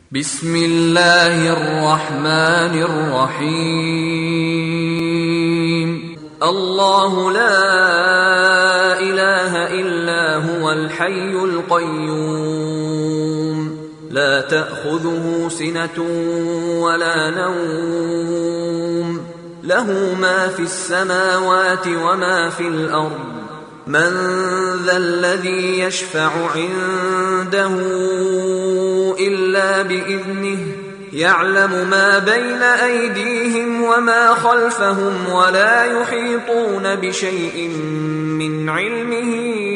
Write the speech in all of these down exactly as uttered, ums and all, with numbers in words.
ബിസ്മില്ലാഹിർ റഹ്മാനിർ റഹീം. അല്ലാഹു ലാ ഇലാഹ ഇല്ലാ ഹുവൽ ഹയ്യുൽ ഖയ്യൂം ലാ തഅഖുദുഹു സിനതുൻ വലാ നൗം ലഹു മാ ഫിസ് സമാവാതി വമാ ഫിൽ അർദ് من ذا الذي يشفع عنده إلا بإذنه يعلم ما بين أيديهم وما خلفهم ولا يحيطون بشيء من علمه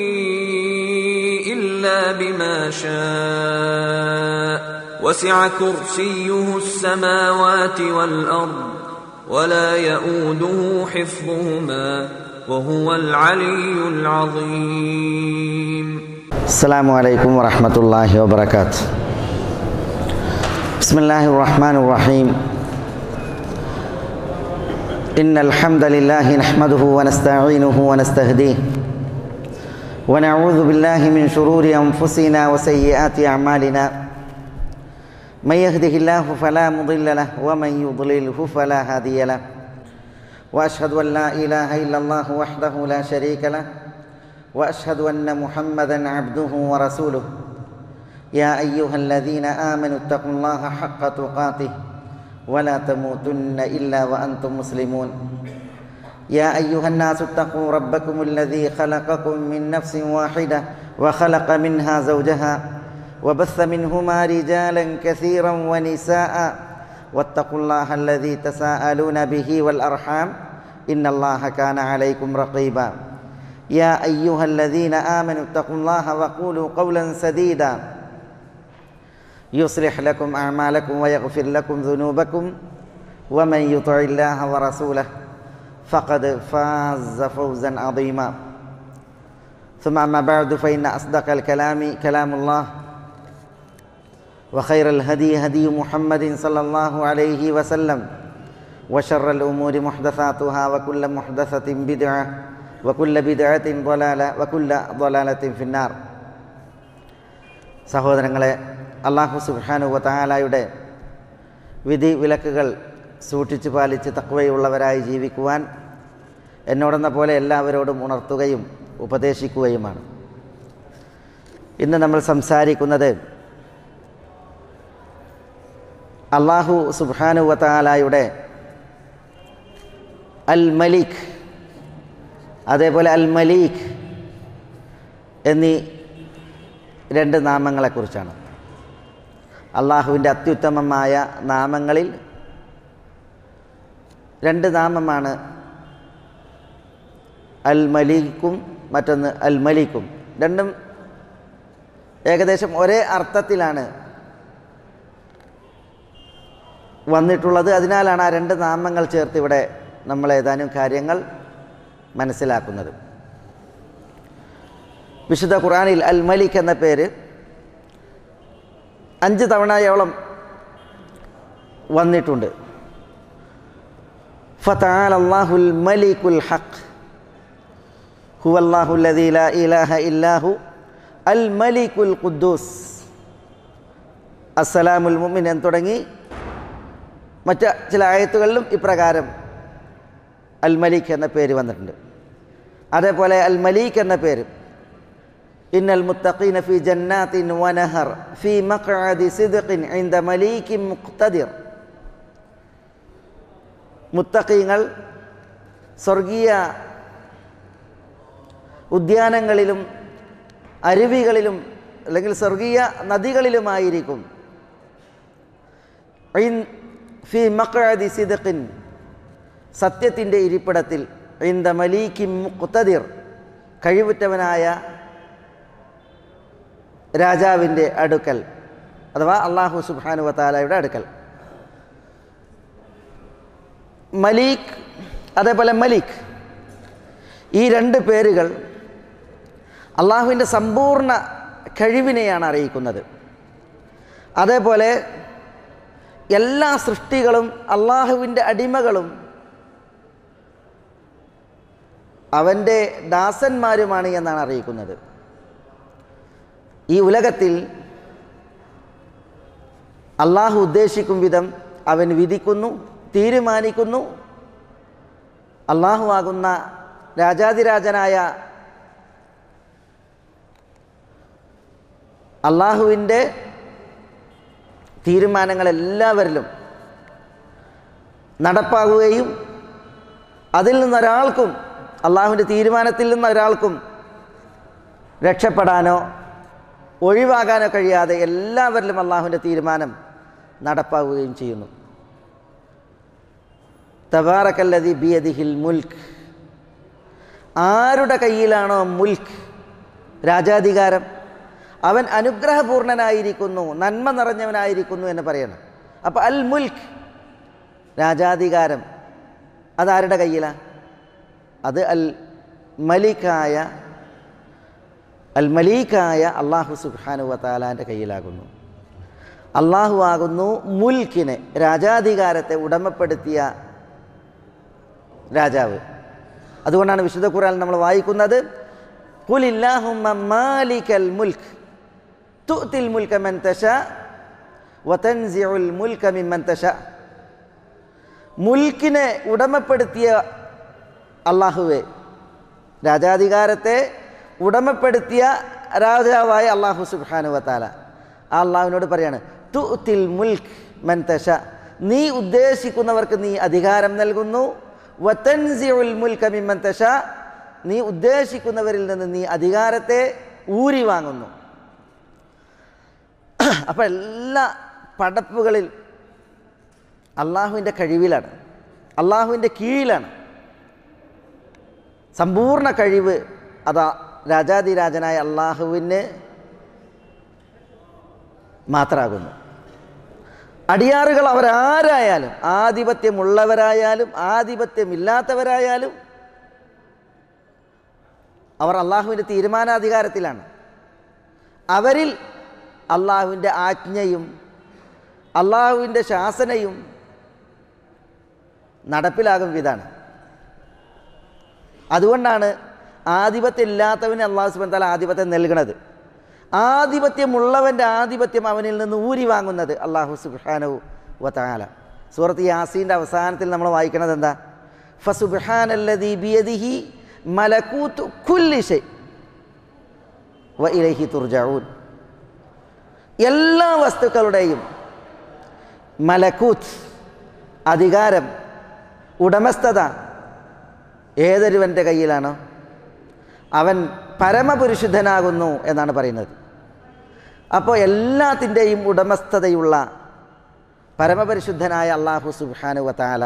إلا بما شاء وسع كرسيه السماوات والأرض ولا يؤوده حفظهما وهو العلي العظيم. السلام عليكم ورحمة الله وبركاته. بسم الله الرحمن الرحيم. إن الحمد لله نحمده ونستعينه ونستهديه ونعوذ بالله من شرور أنفسنا وسيئات أعمالنا. من يهده الله فلا مضل له ومن يضلله فلا هادي له. وأشهد أن لا إله إلا الله وحده لا شريك له وأشهد أن محمدًا عبده ورسوله. يا أيها الذين آمنوا اتقوا الله حق تقاته ولا تموتن إلا وأنتم مسلمون. يا أيها الناس اتقوا ربكم الذي خلقكم من نفس واحدة وخلق منها زوجها وبث منهما رجالا كثيرا ونساء واتقوا الله الذي تساءلون به والأرحام إن الله كان عليكم رقيبا. يا أيها الذين آمنوا اتقوا الله وقولوا قولا سديدا يصلح لكم أعمالكم ويغفر لكم ذنوبكم ومن يطع الله ورسوله فقد فاز فوزا عظيما. ثم أما بعد فإن أصدق الكلام كلام الله وخير الهدي هدي محمد صلى الله عليه وسلم وشر الأمور محدثاتها وكل محدثة بدعة وكل بدعة ضلالة وكل ضلالة في النار. സഹോദരങ്ങളെ, അല്ലാഹു സുബ്ഹാനഹു വ തആലയുടെ വിധി വിലക്കുകൾ സൂക്ഷിച്ചു പാലിച്ച് തഖ്വയുള്ളവരായി ജീവിക്കുവാൻ എന്നോടെന്ന പോലെ എല്ലാവരോടും ഉണർത്തുകയും ഉപദേശിക്കുകയുമാണ്. ഇന്ന് നമ്മൾ സംസാരിക്കുന്നത് അല്ലാഹു സുബ്ഹാനഹു വ തആലയുടെ അൽ മലിക്, അതേപോലെ അൽ മലീക് എന്നീ രണ്ട് നാമങ്ങളെക്കുറിച്ചാണ്. അള്ളാഹുവിൻ്റെ അത്യുത്തമമായ നാമങ്ങളിൽ രണ്ട് നാമമാണ് അൽ മലീക്കും മറ്റൊന്ന് അൽ മലിക്കും. രണ്ടും ഏകദേശം ഒരേ അർത്ഥത്തിലാണ് വന്നിട്ടുള്ളത്. അതിനാലാണ് ആ രണ്ട് നാമങ്ങൾ ചേർത്ത് ഇവിടെ നമ്മൾ ഏതാനും കാര്യങ്ങൾ മനസ്സിലാക്കുന്നത്. വിശുദ്ധ ഖുർആനിൽ അൽ മലിക് എന്ന പേര് അഞ്ച് തവണയോളം വന്നിട്ടുണ്ട്. ഫതആല അല്ലാഹുൽ മലികുൽ ഹഖ് ഹുവല്ലാഹു അല്ലദീ ലാ ഇലാഹ ഇല്ലാഹു അൽ മലികുൽ ഖുദ്ദൂസ് അസ്സലാമുൽ മുഅ്മിൻ എന്ന് തുടങ്ങി മറ്റ് ചില ആയത്തുകളിലും ഇപ്രകാരം അൽ മലിക് എന്ന പേര് വന്നിട്ടുണ്ട്. അതേപോലെ അൽ മലീക് എന്ന പേര് ഇന്നൽ മുത്തഖീന ഫീ ജന്നാത്തിൻ വനഹർ ഫീ മഖ്അദി സിദ്ഖിൻ ഇൻദ മലീകിൻ മുഖ്തദിർ. മുത്തഖീങ്ങൾ സ്വർഗീയ ഉദ്യാനങ്ങളിലും അരുവികളിലും അല്ലെങ്കിൽ സ്വർഗീയ നദികളിലുമായിരിക്കും. ഫീ മഖ്അദി സിദ്ഖിൻ, സത്യത്തിൻ്റെ ഇരിപ്പിടത്തിൽ, ഇൻദ മലീകിൻ മുഖ്തദിർ, കഴിവുറ്റവനായ രാജാവിൻ്റെ അടുക്കൽ, അഥവാ അല്ലാഹു സുബ്ഹാനഹു വ തആലയുടെ അടുക്കൽ. മലീക് അതേപോലെ മലിക്, ഈ രണ്ട് പേരുകൾ അള്ളാഹുവിൻ്റെ സമ്പൂർണ്ണ കഴിവിനെയാണ് അറിയിക്കുന്നത്. അതേപോലെ എല്ലാ സൃഷ്ടികളും അള്ളാഹുവിൻ്റെ അടിമകളും അവൻ്റെ ദാസന്മാരുമാണ് എന്നാണ് അറിയിക്കുന്നത്. ഈ ഉലകത്തിൽ അള്ളാഹു ഉദ്ദേശിക്കും വിധം അവൻ വിധിക്കുന്നു, തീരുമാനിക്കുന്നു. അള്ളാഹു ആകുന്ന രാജാതിരാജനായ അള്ളാഹുവിൻ്റെ തീരുമാനങ്ങളെല്ലാവരിലും നടപ്പാകുകയും അതിൽ നിന്നൊരാൾക്കും, അള്ളാഹുവിൻ്റെ തീരുമാനത്തിൽ നിന്നൊരാൾക്കും രക്ഷപ്പെടാനോ ഒഴിവാകാനോ കഴിയാതെ എല്ലാവരിലും അള്ളാഹുവിൻ്റെ തീരുമാനം നടപ്പാവുകയും ചെയ്യുന്നു. തബാറക്കല്ലദീ ബിയദിഹിൽ മുൽക്ക്, ആരുടെ കയ്യിലാണോ മുൽക്ക്, രാജാധികാരം, അവൻ അനുഗ്രഹപൂർണനായിരിക്കുന്നു, നന്മ നിറഞ്ഞവനായിരിക്കുന്നു എന്ന് പറയണം. അപ്പോൾ അൽ മുൽക്ക്, രാജാധികാരം, അതാരുടെ കയ്യിലാണ്? അത് അൽ മലിക്കായ അൽ മലീക്കായ അള്ളാഹു സുബ്ഹാനഹു വ തആലാൻ്റെ കയ്യിലാകുന്നു. അള്ളാഹു ആകുന്നു മുൽക്കിനെ, രാജാധികാരത്തെ ഉടമപ്പെടുത്തിയ രാജാവ്. അതുകൊണ്ടാണ് വിശുദ്ധ ഖുർആനിൽ നമ്മൾ വായിക്കുന്നത്, ഖുലില്ലാഹുമ്മ മാലിക്കൽ മുൽക്ക് തുഅ്തിൽ മുൽക മൻ തശാ വതൻസിഉൽ മുൽക മിമ്മൻ തശാ. മുൽക്കിനെ ഉടമപ്പെടുത്തിയ അള്ളാഹുവെ, രാജാധികാരത്തെ ഉടമപ്പെടുത്തിയ രാജാവായ അള്ളാഹു സുബ്ഹാനഹു വ തആല, ആ അള്ളാഹുവിനോട് പറയാണ്, തുഅ്തിൽ മുൽക്ക് മൻ തശാ, നീ ഉദ്ദേശിക്കുന്നവർക്ക് നീ അധികാരം നൽകുന്നു, വതൻസിഉൽ മുൽക മിമ്മൻ തശാ, നീ ഉദ്ദേശിക്കുന്നവരിൽ നിന്ന് നീ അധികാരത്തെ ഊരി വാങ്ങുന്നു. അപ്പം എല്ലാ പടപ്പുകളിൽ അള്ളാഹുവിൻ്റെ കഴിവിലാണ്, അള്ളാഹുവിൻ്റെ കീഴിലാണ്. സമ്പൂർണ്ണ കഴിവ് അതാ രാജാതിരാജനായ അള്ളാഹുവിന് മാത്രമാകുന്നു. അടിയാറുകൾ അവരാരായാലും, ആധിപത്യമുള്ളവരായാലും ആധിപത്യമില്ലാത്തവരായാലും, അവർ അള്ളാഹുവിൻ്റെ തീരുമാനാധികാരത്തിലാണ്. അവരിൽ അള്ളാഹുവിൻ്റെ ആജ്ഞയും അള്ളാഹുവിൻ്റെ ശാസനയും നടപ്പിലാകും വിധാണ്. അതുകൊണ്ടാണ് ആധിപത്യം ഇല്ലാത്തവന് അള്ളാഹു സുബ്ഹാനഹു വ തആല ആധിപത്യം നൽകുന്നത്. ആധിപത്യമുള്ളവൻ്റെ ആധിപത്യം അവനിൽ നിന്ന് ഊരി വാങ്ങുന്നത് അള്ളാഹു സുബ്ഹാനഹു വ തആല. സൂറത്ത് യാസീൻ്റെ അവസാനത്തിൽ നമ്മൾ വായിക്കുന്നത് എന്താ? ഫസുബ്ഹാനല്ലദീ ബിയദിഹി മലകൂതു കുല്ലി ശൈ വ ഇലൈഹി തുർജഊൻ. എല്ലാ വസ്തുക്കളുടെയും മലകൂത്ത്, അധികാരം, ഉടമസ്ഥത ഏതൊരുവൻ്റെ കയ്യിലാണോ അവൻ പരമപുരുഷുദ്ധനാകുന്നു എന്നാണ് പറയുന്നത്. അപ്പോൾ എല്ലാത്തിൻ്റെയും ഉടമസ്ഥതയുള്ള പരമപരിശുദ്ധനായ അള്ളാഹു സുബ്ഹാനഹു വ തആല,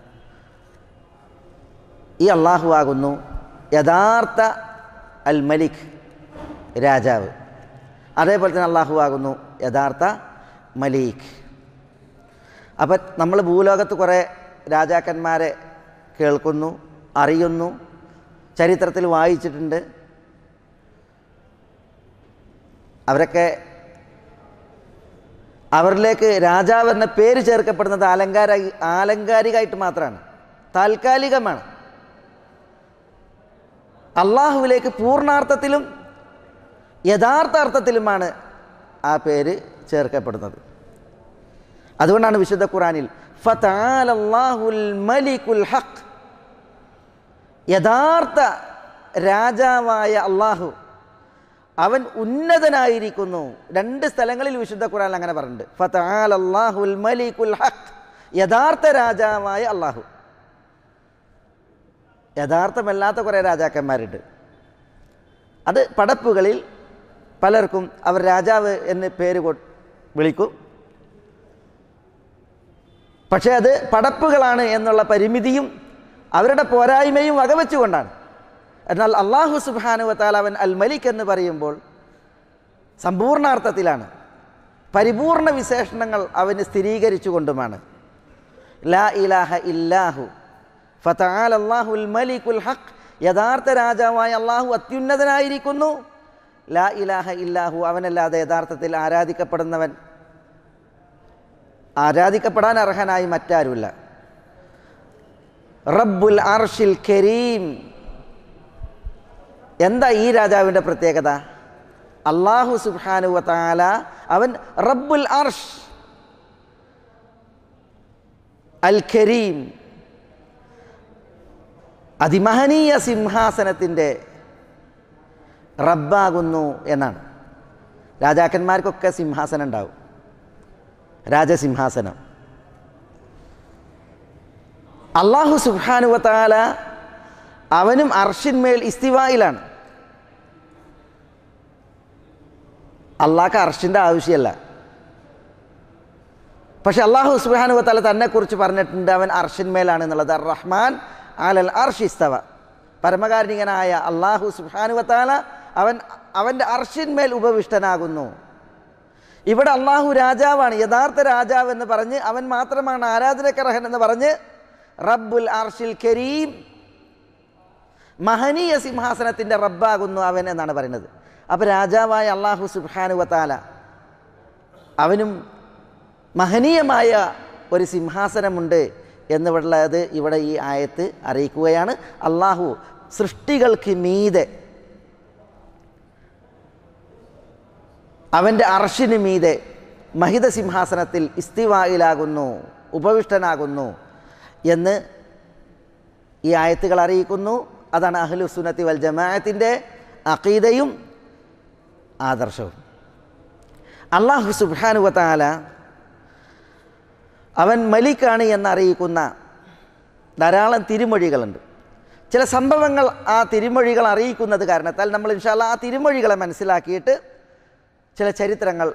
ഈ അള്ളാഹു ആകുന്നു യഥാർത്ഥ അൽ മലിക്, രാജാവ്. അതേപോലെ തന്നെ അള്ളാഹു ആകുന്നു യഥാർത്ഥ മലീക്. അപ്പം നമ്മൾ ഭൂലോകത്ത് കുറേ രാജാക്കന്മാരെ കേൾക്കുന്നു, അറിയുന്നു, ചരിത്രത്തിൽ വായിച്ചിട്ടുണ്ട്. അവരൊക്കെ അവരിലേക്ക് രാജാവ് എന്ന പേര് ചേർക്കപ്പെടുന്നത് അലങ്കാര ആലങ്കാരികമായിട്ട് മാത്രമാണ്, താൽക്കാലികമാണ്. അള്ളാഹുവിലേക്ക് പൂർണ്ണാർത്ഥത്തിലും യഥാർത്ഥ അർത്ഥത്തിലുമാണ് ആ പേര് ചേർക്കപ്പെടുന്നത്. അതുകൊണ്ടാണ് വിശുദ്ധ ഖുർആനിൽ ഫതആലല്ലാഹുൽ മലികുൽ ഹഖ്, യഥാർത്ഥ രാജാവായ അള്ളാഹു അവൻ ഉന്നതനായിരിക്കുന്നു. രണ്ട് സ്ഥലങ്ങളിൽ വിശുദ്ധ ഖുർആനിൽ അങ്ങനെ പറഞ്ഞിട്ടുണ്ട്. ഫതആലല്ലാഹുൽ മലികുൽ ഹഖ്, യഥാർത്ഥ രാജാവായ അള്ളാഹു. യഥാർത്ഥമല്ലാത്ത കുറേ രാജാക്കന്മാരുണ്ട്. അത് പടപ്പുകളിൽ പലർക്കും അവർ രാജാവ് എന്ന് പേര് വിളിക്കും. പക്ഷേ അത് പടപ്പുകളാണ് എന്നുള്ള പരിമിതിയും അവരുടെ പോരായ്മയും വകവെച്ചുകൊണ്ടാണ്. എന്നാൽ അള്ളാഹു സുബ്ഹാനഹു വ തആല അവൻ അൽ മലിക് എന്ന് പറയുമ്പോൾ സമ്പൂർണ്ണാർത്ഥത്തിലാണ്, പരിപൂർണ വിശേഷണങ്ങൾ അവന് സ്ഥിരീകരിച്ചു കൊണ്ടുമാണ്. ലാ ഇലാഹ ഇല്ലാഹു ഫതആലല്ലാഹുൽ മലികുൽ ഹഖ്, യഥാർത്ഥ രാജാവായ അള്ളാഹു അത്യുന്നതനായിരിക്കുന്നു. ലാ ഇലാഹ ഇല്ലാഹു, അവനല്ലാതെ യഥാർത്ഥത്തിൽ ആരാധിക്കപ്പെടുന്നവൻ, ആരാധിക്കപ്പെടാൻ അർഹനായി മറ്റാരുമില്ല. റബ്ബുൽ അർഷിൽ കരീം, എന്താ ഈ രാജാവിൻ്റെ പ്രത്യേകത? അള്ളാഹു സുബ്ഹാനഹു വ തആല അവൻ റബ്ബുൽ അർഷ്, അൽ കരീം, അതിമഹനീയ സിംഹാസനത്തിൻ്റെ റബ്ബാകുന്നു എന്നാണ്. രാജാക്കന്മാർക്കൊക്കെ സിംഹാസനം ഉണ്ടാവും, രാജസിംഹാസനം. അല്ലാഹു സുബ്ഹാനഹു വ തആല അവനും അർശിന്മേൽ ഇസ്തിവായിലാണ്. അള്ളാഹ്ക്ക് അർശിൻ്റെ ആവശ്യമല്ല. പക്ഷെ അല്ലാഹു സുബ്ഹാനഹു വ തആല തന്നെക്കുറിച്ച് പറഞ്ഞിട്ടുണ്ട്, അവൻ അർശിന്മേലാണ് എന്നുള്ളത്. അർ റഹ്മാൻ അലൽ അർശി ഇസ്തവ. പരമകാരുണികനായ അല്ലാഹു സുബ്ഹാനഹു വ തആല അവൻ അവൻ്റെ അർശിന്മേൽ ഉപവിഷ്ടനാകുന്നു. ഇവിടെ അള്ളാഹു രാജാവാണ്, യഥാർത്ഥ രാജാവ് എന്ന് പറഞ്ഞ് അവൻ മാത്രമാണ് ആരാധനക്കർഹൻ എന്ന് പറഞ്ഞ് റബ്ബുൽ അർശിൽ കരീം, മഹനീയ സിംഹാസനത്തിൻ്റെ റബ്ബാകുന്നു അവൻ എന്നാണ് പറയുന്നത്. അപ്പോൾ രാജാവായ അല്ലാഹു സുബ്ഹാനഹു വ തആല അവനും മഹനീയമായ ഒരു സിംഹാസനമുണ്ട് എന്നുള്ളത് ഇവിടെ ഈ ആയത്ത് അറിയിക്കുകയാണ്. അല്ലാഹു സൃഷ്ടികൾക്ക് മീതെ, അവൻ്റെ അർശിന് മീതെ മഹിത സിംഹാസനത്തിൽ ഇസ്തിവായിലാകുന്നു, ഉപവിഷ്ടനാകുന്നു എന്ന് ഈ ആയത്തുകൾ അറിയിക്കുന്നു. അതാണ് അഹ്ലു സുന്നത്തി വൽ ജമാഅത്തിൻ്റെ അഖീദയും ആദർശവും. അല്ലാഹു സുബ്ഹാനഹു വ തആല അവൻ മലിക്കാണ് എന്നറിയിക്കുന്ന ധാരാളം തിരുമൊഴികളുണ്ട്. ചില സംഭവങ്ങൾ ആ തിരുമൊഴികൾ അറിയിക്കുന്നത് കാരണത്താൽ നമ്മൾ ഇൻഷാ അല്ലാഹ് ആ തിരുമൊഴികളെ മനസ്സിലാക്കിയിട്ട് ചില ചരിത്രങ്ങൾ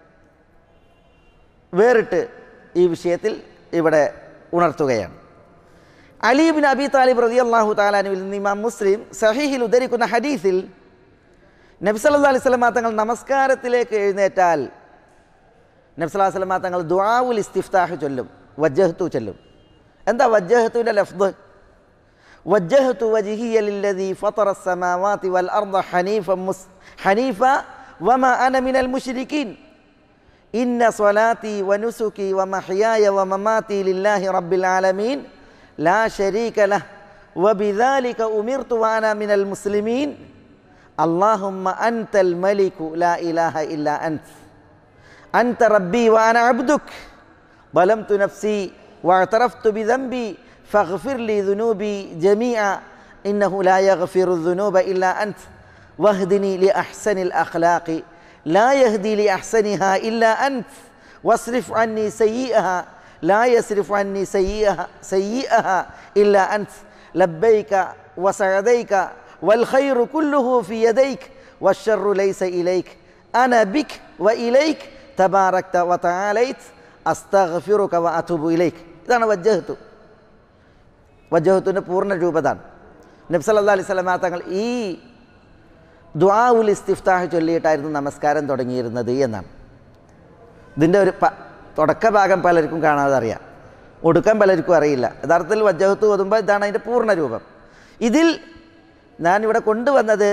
വേറിട്ട് ഈ വിഷയത്തിൽ ഇവിടെ ഉണർത്തുകയാണ്. അലി ഇബ്നു അബി താലിബ് റളിയല്ലാഹു തആല അൻഹുവിൽ നിന്ന് ഇമാം മുസ്ലിം സഹീഹിൽ ഉദ്ധരിക്കുന്ന ഹദീസിൽ നബി സല്ലല്ലാഹു അലൈഹി വസല്ലം തങ്ങൾ നമസ്കാരത്തിലേക്ക് എഴുന്നേറ്റാൽ നബി സല്ലല്ലാഹു അലൈഹി വസല്ലം തങ്ങൾ ദുആഉൽ ഇസ്തിഫ്താഹ് ചൊല്ലും, വജ്ജഹ്തു ചൊല്ലും. എന്താ വജ്ജഹ്തുവിൻ്റെ ലഫ്ദ്? വജ്ജഹ്തു വജ്ഹിയ ലില്ലദീ ഫതറ അസ്സമാവാതി വൽ അർദ ഹനീഫ ഹനീഫ വമാ അന മിനൽ മുശ്രികീൻ ഇന്ന സ്വലാത്തി വനുസുകി വമഹ്യായ വമമാതി ലില്ലാഹി റബ്ബിൽ ആലമീൻ ലാ ശരീക ലഹ് വബിദാലിക ഉമിർതു വഅന മിനൽ മുസ്ലിമീൻ അല്ലാഹുമ്മ അൻതൽ മലികു ലാ ഇലാഹ ഇല്ലാ അൻത അൻത റബ്ബി വഅന അബ്ദുക ളലംതു നഫ്സി വഅതറഫ്തു ബിദംബി ഫഗ്ഫിർ ലി ദുനൂബി ജമീഅ ഇന്നഹു ലാ യഗ്ഫിറു ദുനൂബ ഇല്ലാ അൻത വഹ്ദിനി ലി അഹ്സനിൽ അഖ്ലാഖി ലാ യഹ്ദി ലി അഹ്സനിഹാ ഇല്ലാ അൻത വസ്രിഫ് അന്നി സയ്യിഅഹാ ലാ യസ്രിഫ് അന്നി സയ്യിഅഹാ സയ്യിഅഹാ ഇല്ലാ അൻത ലബ്ബൈക വസഅദൈക വൽ ഖൈറു കുല്ലുഹു ഫി യദൈക വശ്ശർറു ലൈസ ഇലൈക അന ബിക വഇലൈക തബാറക്ത വതആലൈത അസ്തഗ്ഫിറുക വഅതൂബു ഇലൈക. ഇതാണ് വജ്ജഹ്തു. വജ്ജഹ്തുവിൻ്റെ പൂർണ്ണ രൂപതാണ്. നബി സല്ലല്ലാഹു അലൈഹി വസല്ലം തങ്ങൾ ഈ ദുആഉൽ ഇസ്തിഫ്താഹ് ചൊല്ലിയിട്ടായിരുന്നു നമസ്കാരം തുടങ്ങിയിരുന്നത് എന്നാണ്. ഇതിൻ്റെ ഒരു തുടക്ക ഭാഗം പലർക്കും കാണാതെ അറിയാം, ഒടുക്കം പലർക്കും അറിയില്ല. യഥാർത്ഥത്തിൽ വജ്ജഹ്തു ഓതുമ്പോൾ ഇതാണ് അതിൻ്റെ പൂർണ്ണ രൂപം. ഇതിൽ ഞാനിവിടെ കൊണ്ടുവന്നത്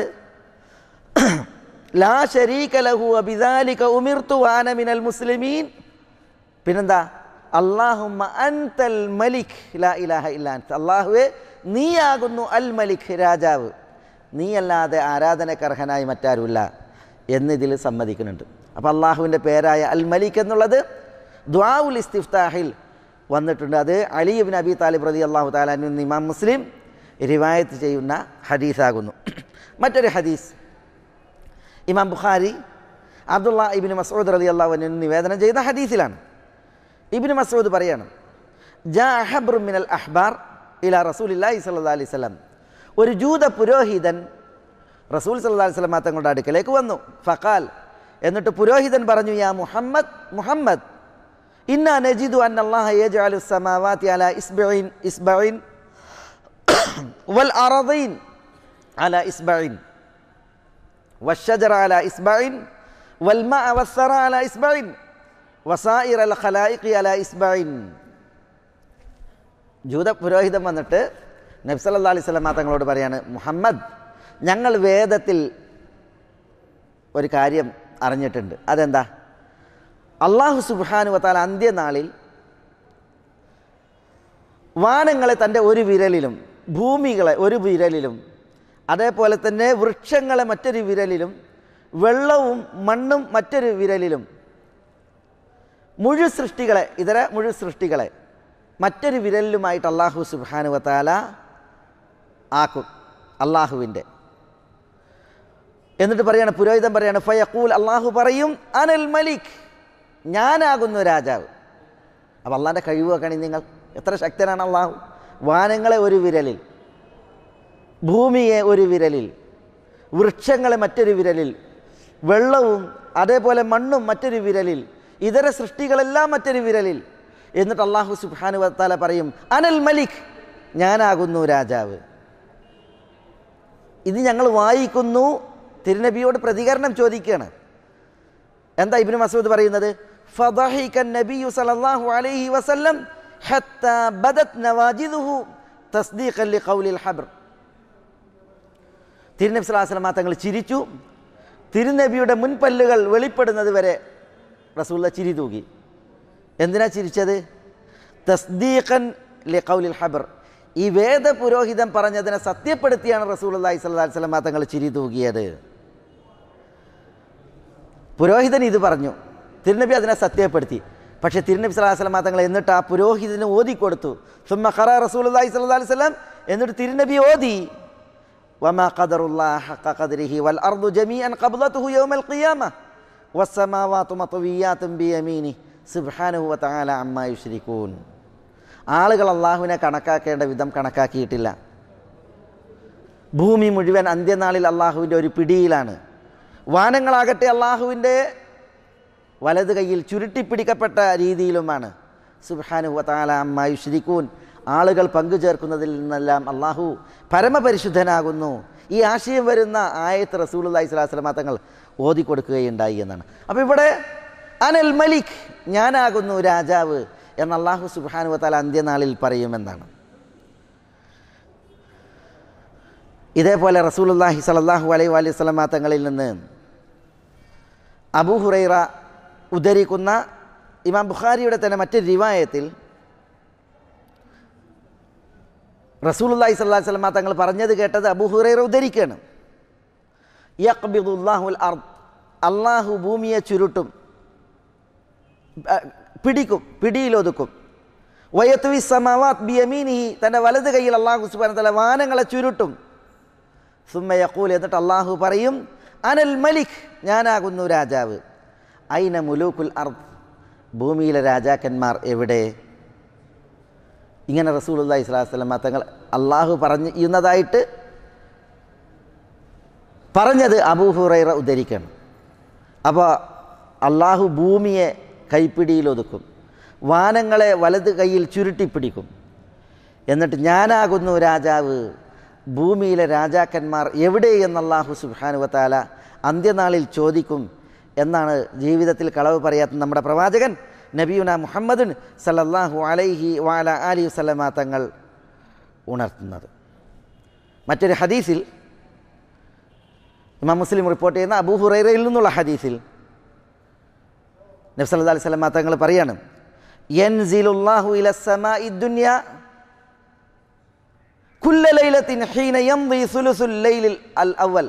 ലാ ശരീക ലഹു വബിദാലിക ഉമിർതു വഅന മിനൽ മുസ്ലിമീൻ, പിന്നെന്താ അല്ലാഹുമ്മ അൻതൽ മലിക് ലാ ഇലാഹ ഇല്ലാ അൻത, അല്ലാഹുവേ നീയാകുന്നു അൽ മലിക്, രാജാവ്, നീയല്ലാതെ ആരാധനക്കർഹനായി മറ്റാരുമില്ല എന്നിതിൽ സമ്മതിക്കുന്നുണ്ട്. അപ്പോൾ അള്ളാഹുവിൻ്റെ പേരായ അൽ മലിക് എന്നുള്ളത് ദുആഉൽ ഇസ്തിഫ്താഹിൽ വന്നിട്ടുണ്ട്. അത് അലി ഇബ്നു അബി താലിബ് റളിയല്ലാഹു തആല അൻഹു നിന്ന് ഇമാം മുസ്ലിം റിവായത്ത് ചെയ്യുന്ന ഹദീസാകുന്നു. മറ്റൊരു ഹദീസ് ഇമാം ബുഖാരി അബ്ദുള്ള ഇബ്നു മസ്ഊദ് റളിയല്ലാഹു അൻഹു നിവേദനം ചെയ്ത ഹദീസിലാണ്. ഇബ്നു മസ്ഊദ് പറയാണ്, ജാ ഹബ്റു മിനൽ അഹ്ബാർ ഇലാ റസൂലില്ലാഹി സ്വല്ലല്ലാഹു അലൈഹി വസല്ലം, ഒരു ജൂത പുരോഹിതൻ റസൂൽ സല്ലല്ലാഹു അലൈഹി വസല്ലം തങ്ങളുടെ അടുക്കലേക്ക് വന്നു. ഫഖാൽ, എന്നിട്ട് പുരോഹിതൻ പറഞ്ഞു, യാ മുഹമ്മദ് മുഹമ്മദ് ഇന്നാ നജിദു അന്നല്ലാഹ യജ്അലു സ്സമാവാതി അലാ ഇസ്ബഇൻ ഇസ്ബഇൻ വൽ അർദീൻ അലാ ഇസ്ബഇൻ വശ്ശജറ അലാ ഇസ്ബഇൻ വൽ മാഅ വസ്സറ അലാ ഇസ്ബഇൻ വസായിറൽ ഖലായിഖി അലാ ഇസ്ബഇൻ. ജൂത പുരോഹിതൻ വന്നിട്ട് നബി സല്ലല്ലാഹു അലൈഹി വസല്ലം തങ്ങളോട് പറയാണ്, മുഹമ്മദ്, ഞങ്ങൾ വേദത്തിൽ ഒരു കാര്യം അറിഞ്ഞിട്ടുണ്ട്. അതെന്താ? അല്ലാഹു സുബ്ഹാനഹു വ തആല അന്ത്യനാളിൽ വാനങ്ങളെ തൻ്റെ ഒരു വിരലിലും ഭൂമികളെ ഒരു വിരലിലും അതേപോലെ തന്നെ വൃക്ഷങ്ങളെ മറ്റൊരു വിരലിലും വെള്ളവും മണ്ണും മറ്റൊരു വിരലിലും മുഴു സൃഷ്ടികളെ ഇതര മുഴു സൃഷ്ടികളെ മറ്റൊരു വിരലിലുമായിട്ട് അള്ളാഹു സുബ്ഹാനഹു വ തആല ആക്കും, അള്ളാഹുവിൻ്റെ. എന്നിട്ട് പറയാണ്, പുരോഹിതൻ പറയാണ്, ഫയഖൂൽ, അള്ളാഹു പറയും, അനൽ മലിക്, ഞാനാകുന്നു രാജാവ്. അപ്പം അള്ളാഹിൻ്റെ കഴിവ് നോക്കണേ നിങ്ങൾ, എത്ര ശക്തനാണ് അള്ളാഹു. വാനങ്ങളെ ഒരു വിരലിൽ, ഭൂമിയെ ഒരു വിരലിൽ, വൃക്ഷങ്ങളെ മറ്റൊരു വിരലിൽ, വെള്ളവും അതേപോലെ മണ്ണും മറ്റൊരു വിരലിൽ, ഇതര സൃഷ്ടികളെല്ലാം മറ്റൊരു വിരലിൽ. എന്നിട്ട് അള്ളാഹു സുബ്ഹാനഹു വ തആല പറയും, അനൽ മലിക്, ഞാനാകുന്നു രാജാവ്. ഇത് ഞങ്ങൾ വായിക്കുന്നു, തിരുനബിയോട് പ്രതികരണം ചോദിക്കുകയാണ്. എന്താ ഇബ്നു മസ്ഊദ് പറയുന്നത്? ഫദഹിക നബിയു സല്ലല്ലാഹു അലൈഹി വസല്ലം ഹത്താ ബദത് നവാജിദുഹു തസ്ദീഖൻ ലിഖൗലിൽ ഹബ്ർ. തിരുനബി സ്വല്ലല്ലാഹു അലൈഹി വസല്ലം തങ്ങൾ ചിരിച്ചു. തിരുനബിയുടെ മുൻപല്ലുകൾ വെളിപ്പെടുന്നത് വരെ റസൂലുള്ള ചിരി തൂകി. എന്തിനാ ചിരിച്ചത്? തസ്ദീഖൻ ലിഖൗലിൽ ഹബ്ർ, ഈ വേദ പുരോഹിതൻ പറഞ്ഞതിനെ സത്യപ്പെടുത്തിയാണ് റസൂലുള്ളാഹി സ്വല്ലല്ലാഹു അലൈഹി വസല്ലം തങ്ങൾ ചിരി തൂകിയത്. പുരോഹിതൻ ഇത് പറഞ്ഞു, തിരുനബി അതിനെ സത്യപ്പെടുത്തി. പക്ഷേ തിരുനബി സ്വല്ലല്ലാഹു അലൈഹി വസല്ലം തങ്ങൾ എന്നിട്ട് ആ പുരോഹിതന് ഓതിക്കൊടുത്തു. സുമ്മ ഖറ റസൂലുള്ളാഹി സ്വല്ലല്ലാഹു അലൈഹി വസല്ലം, എന്നിട്ട് തിരുനബി ഓതി, വമാ ഖദറുല്ലാഹ ഹഖ ഖദ്രിഹി വൽ അർദു ജമീഅൻ ഖബ്ലതുഹു യൗമൽ ഖിയാമ വസ്സമാവാതു മത്വിയാത്തുൻ ബിയമീനിഹി സുബ്ഹാനഹു വ തആല അമ്മാ യുശ്രികൂൻ. ആളുകൾ അള്ളാഹുവിനെ കണക്കാക്കേണ്ട വിധം കണക്കാക്കിയിട്ടില്ല. ഭൂമി മുഴുവൻ അന്ത്യനാളിൽ അള്ളാഹുവിൻ്റെ ഒരു പിടിയിലാണ്. വാനങ്ങളാകട്ടെ അള്ളാഹുവിൻ്റെ വലത് കൈയിൽ ചുരുട്ടിപ്പിടിക്കപ്പെട്ട രീതിയിലുമാണ്. സുബ്ഹാനഹു വ തആല അമ്മാ യുശ്രികൂൻ. ആളുകൾ പങ്കുചേർക്കുന്നതിൽ നിന്നെല്ലാം അള്ളാഹു പരമപരിശുദ്ധനാകുന്നു. ഈ ആശയം വരുന്ന ആയത്ത് റസൂലുള്ളാഹി സ്വല്ലല്ലാഹു അലൈഹി വസല്ലം തങ്ങൾ ഓതിക്കൊടുക്കുകയുണ്ടായി എന്നാണ്. അപ്പോൾ ഇവിടെ അനൽ മലിക്, ഞാനാകുന്നു രാജാവ് എന്ന് അള്ളാഹു സുബ്ഹാനഹു വ തആല അന്ത്യനാളിൽ പറയുമെന്നാണ്. ഇതേപോലെ റസൂലുള്ളാഹി സ്വല്ലല്ലാഹു അലൈഹി വസല്ലം തങ്ങളിൽ നിന്ന് അബൂ ഹുറൈറ ഉദ്ധരിക്കുന്ന ഇമാം ബുഖാരിയുടെ തന്നെ മറ്റൊരു റിവായത്തിൽ റസൂലുള്ളാഹി സ്വല്ലല്ലാഹു അലൈഹി വസല്ലം തങ്ങൾ പറഞ്ഞത് കേട്ടത് അബൂ ഹുറൈറ ഉദ്ധരിക്കുകയാണ്. യഖ്ബിദുല്ലാഹുൽ അർദ്, അള്ളാഹു ഭൂമിയെ ചുരുട്ടും, പിടിക്കും, പിടിയിലൊതുക്കും. വയത്വി സമാവാത് ബിയമീനിഹി, തൻ്റെ വലത് കൈയിൽ അള്ളാഹു സുബ്ഹാനഹു വ തആല വാനങ്ങളെ ചുരുട്ടും. സുമ്മ യഖൂൽ, എന്നിട്ട് അള്ളാഹു പറയും, അനൽ മലിക്, ഞാനാകുന്നു രാജാവ്. ഐന മുലൂക്കുൽ അർദ്, ഭൂമിയിലെ രാജാക്കന്മാർ എവിടെ? ഇങ്ങനെ റസൂലുള്ളാഹി സ്വല്ലല്ലാഹു അലൈഹി വസല്ലം തങ്ങൾ അള്ളാഹു പറഞ്ഞതായിട്ട് പറഞ്ഞത് അബൂ ഹുറൈറ ഉദ്ധരിക്കണം. അപ്പോൾ അള്ളാഹു ഭൂമിയെ കൈപ്പിടിയിലൊതുക്കും, വാനങ്ങളെ വലത് കൈയിൽ ചുരുട്ടിപ്പിടിക്കും. എന്നിട്ട് ഞാനാകുന്നു രാജാവ്, ഭൂമിയിലെ രാജാക്കന്മാർ എവിടെ എന്ന് അല്ലാഹു സുബ്ഹാനഹു വ തആല അന്ത്യനാളിൽ ചോദിക്കും എന്നാണ് ജീവിതത്തിൽ കളവ് പറയാത്ത നമ്മുടെ പ്രവാചകൻ നബിയുന മുഹമ്മദുൻ സല്ലല്ലാഹു അലൈഹി വഅല ആലിഹി വസല്ലമ തങ്ങൾ ഉണർത്തുന്നത്. മറ്റൊരു ഹദീസിൽ, ഇമാം മുസ്ലിം റിപ്പോർട്ട് ചെയ്യുന്ന അബൂ ഹുറൈറയിൽ നിന്നുള്ള ഹദീസിൽ നബി സല്ലല്ലാഹു അലൈഹി വസല്ലമ തങ്ങൾ പറയാണ്, യൻസിലുല്ലാഹു ഇലസ് സമാഇ ദുനിയ കുല്ല ലൈലത്തിൻ ഹീന യംദി സുലുസുൽ ലൈലിൽ അൽ അവൽ.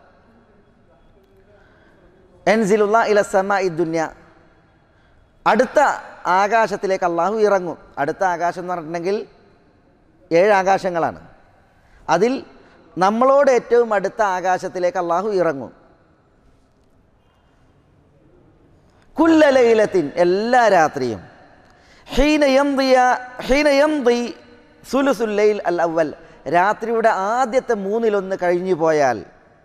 യൻസിലുല്ലാഹു ഇലസ് സമാഇ ദുനിയ, അടുത്ത ആകാശത്തിലേക്ക് അള്ളാഹു ഇറങ്ങും. അടുത്ത ആകാശം എന്ന് പറഞ്ഞിട്ടുണ്ടെങ്കിൽ ഏഴ് ആകാശങ്ങളാണ്. അതിൽ നമ്മളോട് ഏറ്റവും അടുത്ത ആകാശത്തിലേക്ക് അള്ളാഹു ഇറങ്ങും. കുല്ല ലൈലത്തിൻ, എല്ലാ രാത്രിയും. ഹീന യംദിയ ഹീന യംദി സുലുസുൽ ലൈൽ അൽ അവൽ, രാത്രിയുടെ ആദ്യത്തെ മൂന്നിലൊന്ന് കഴിഞ്ഞു പോയാൽ.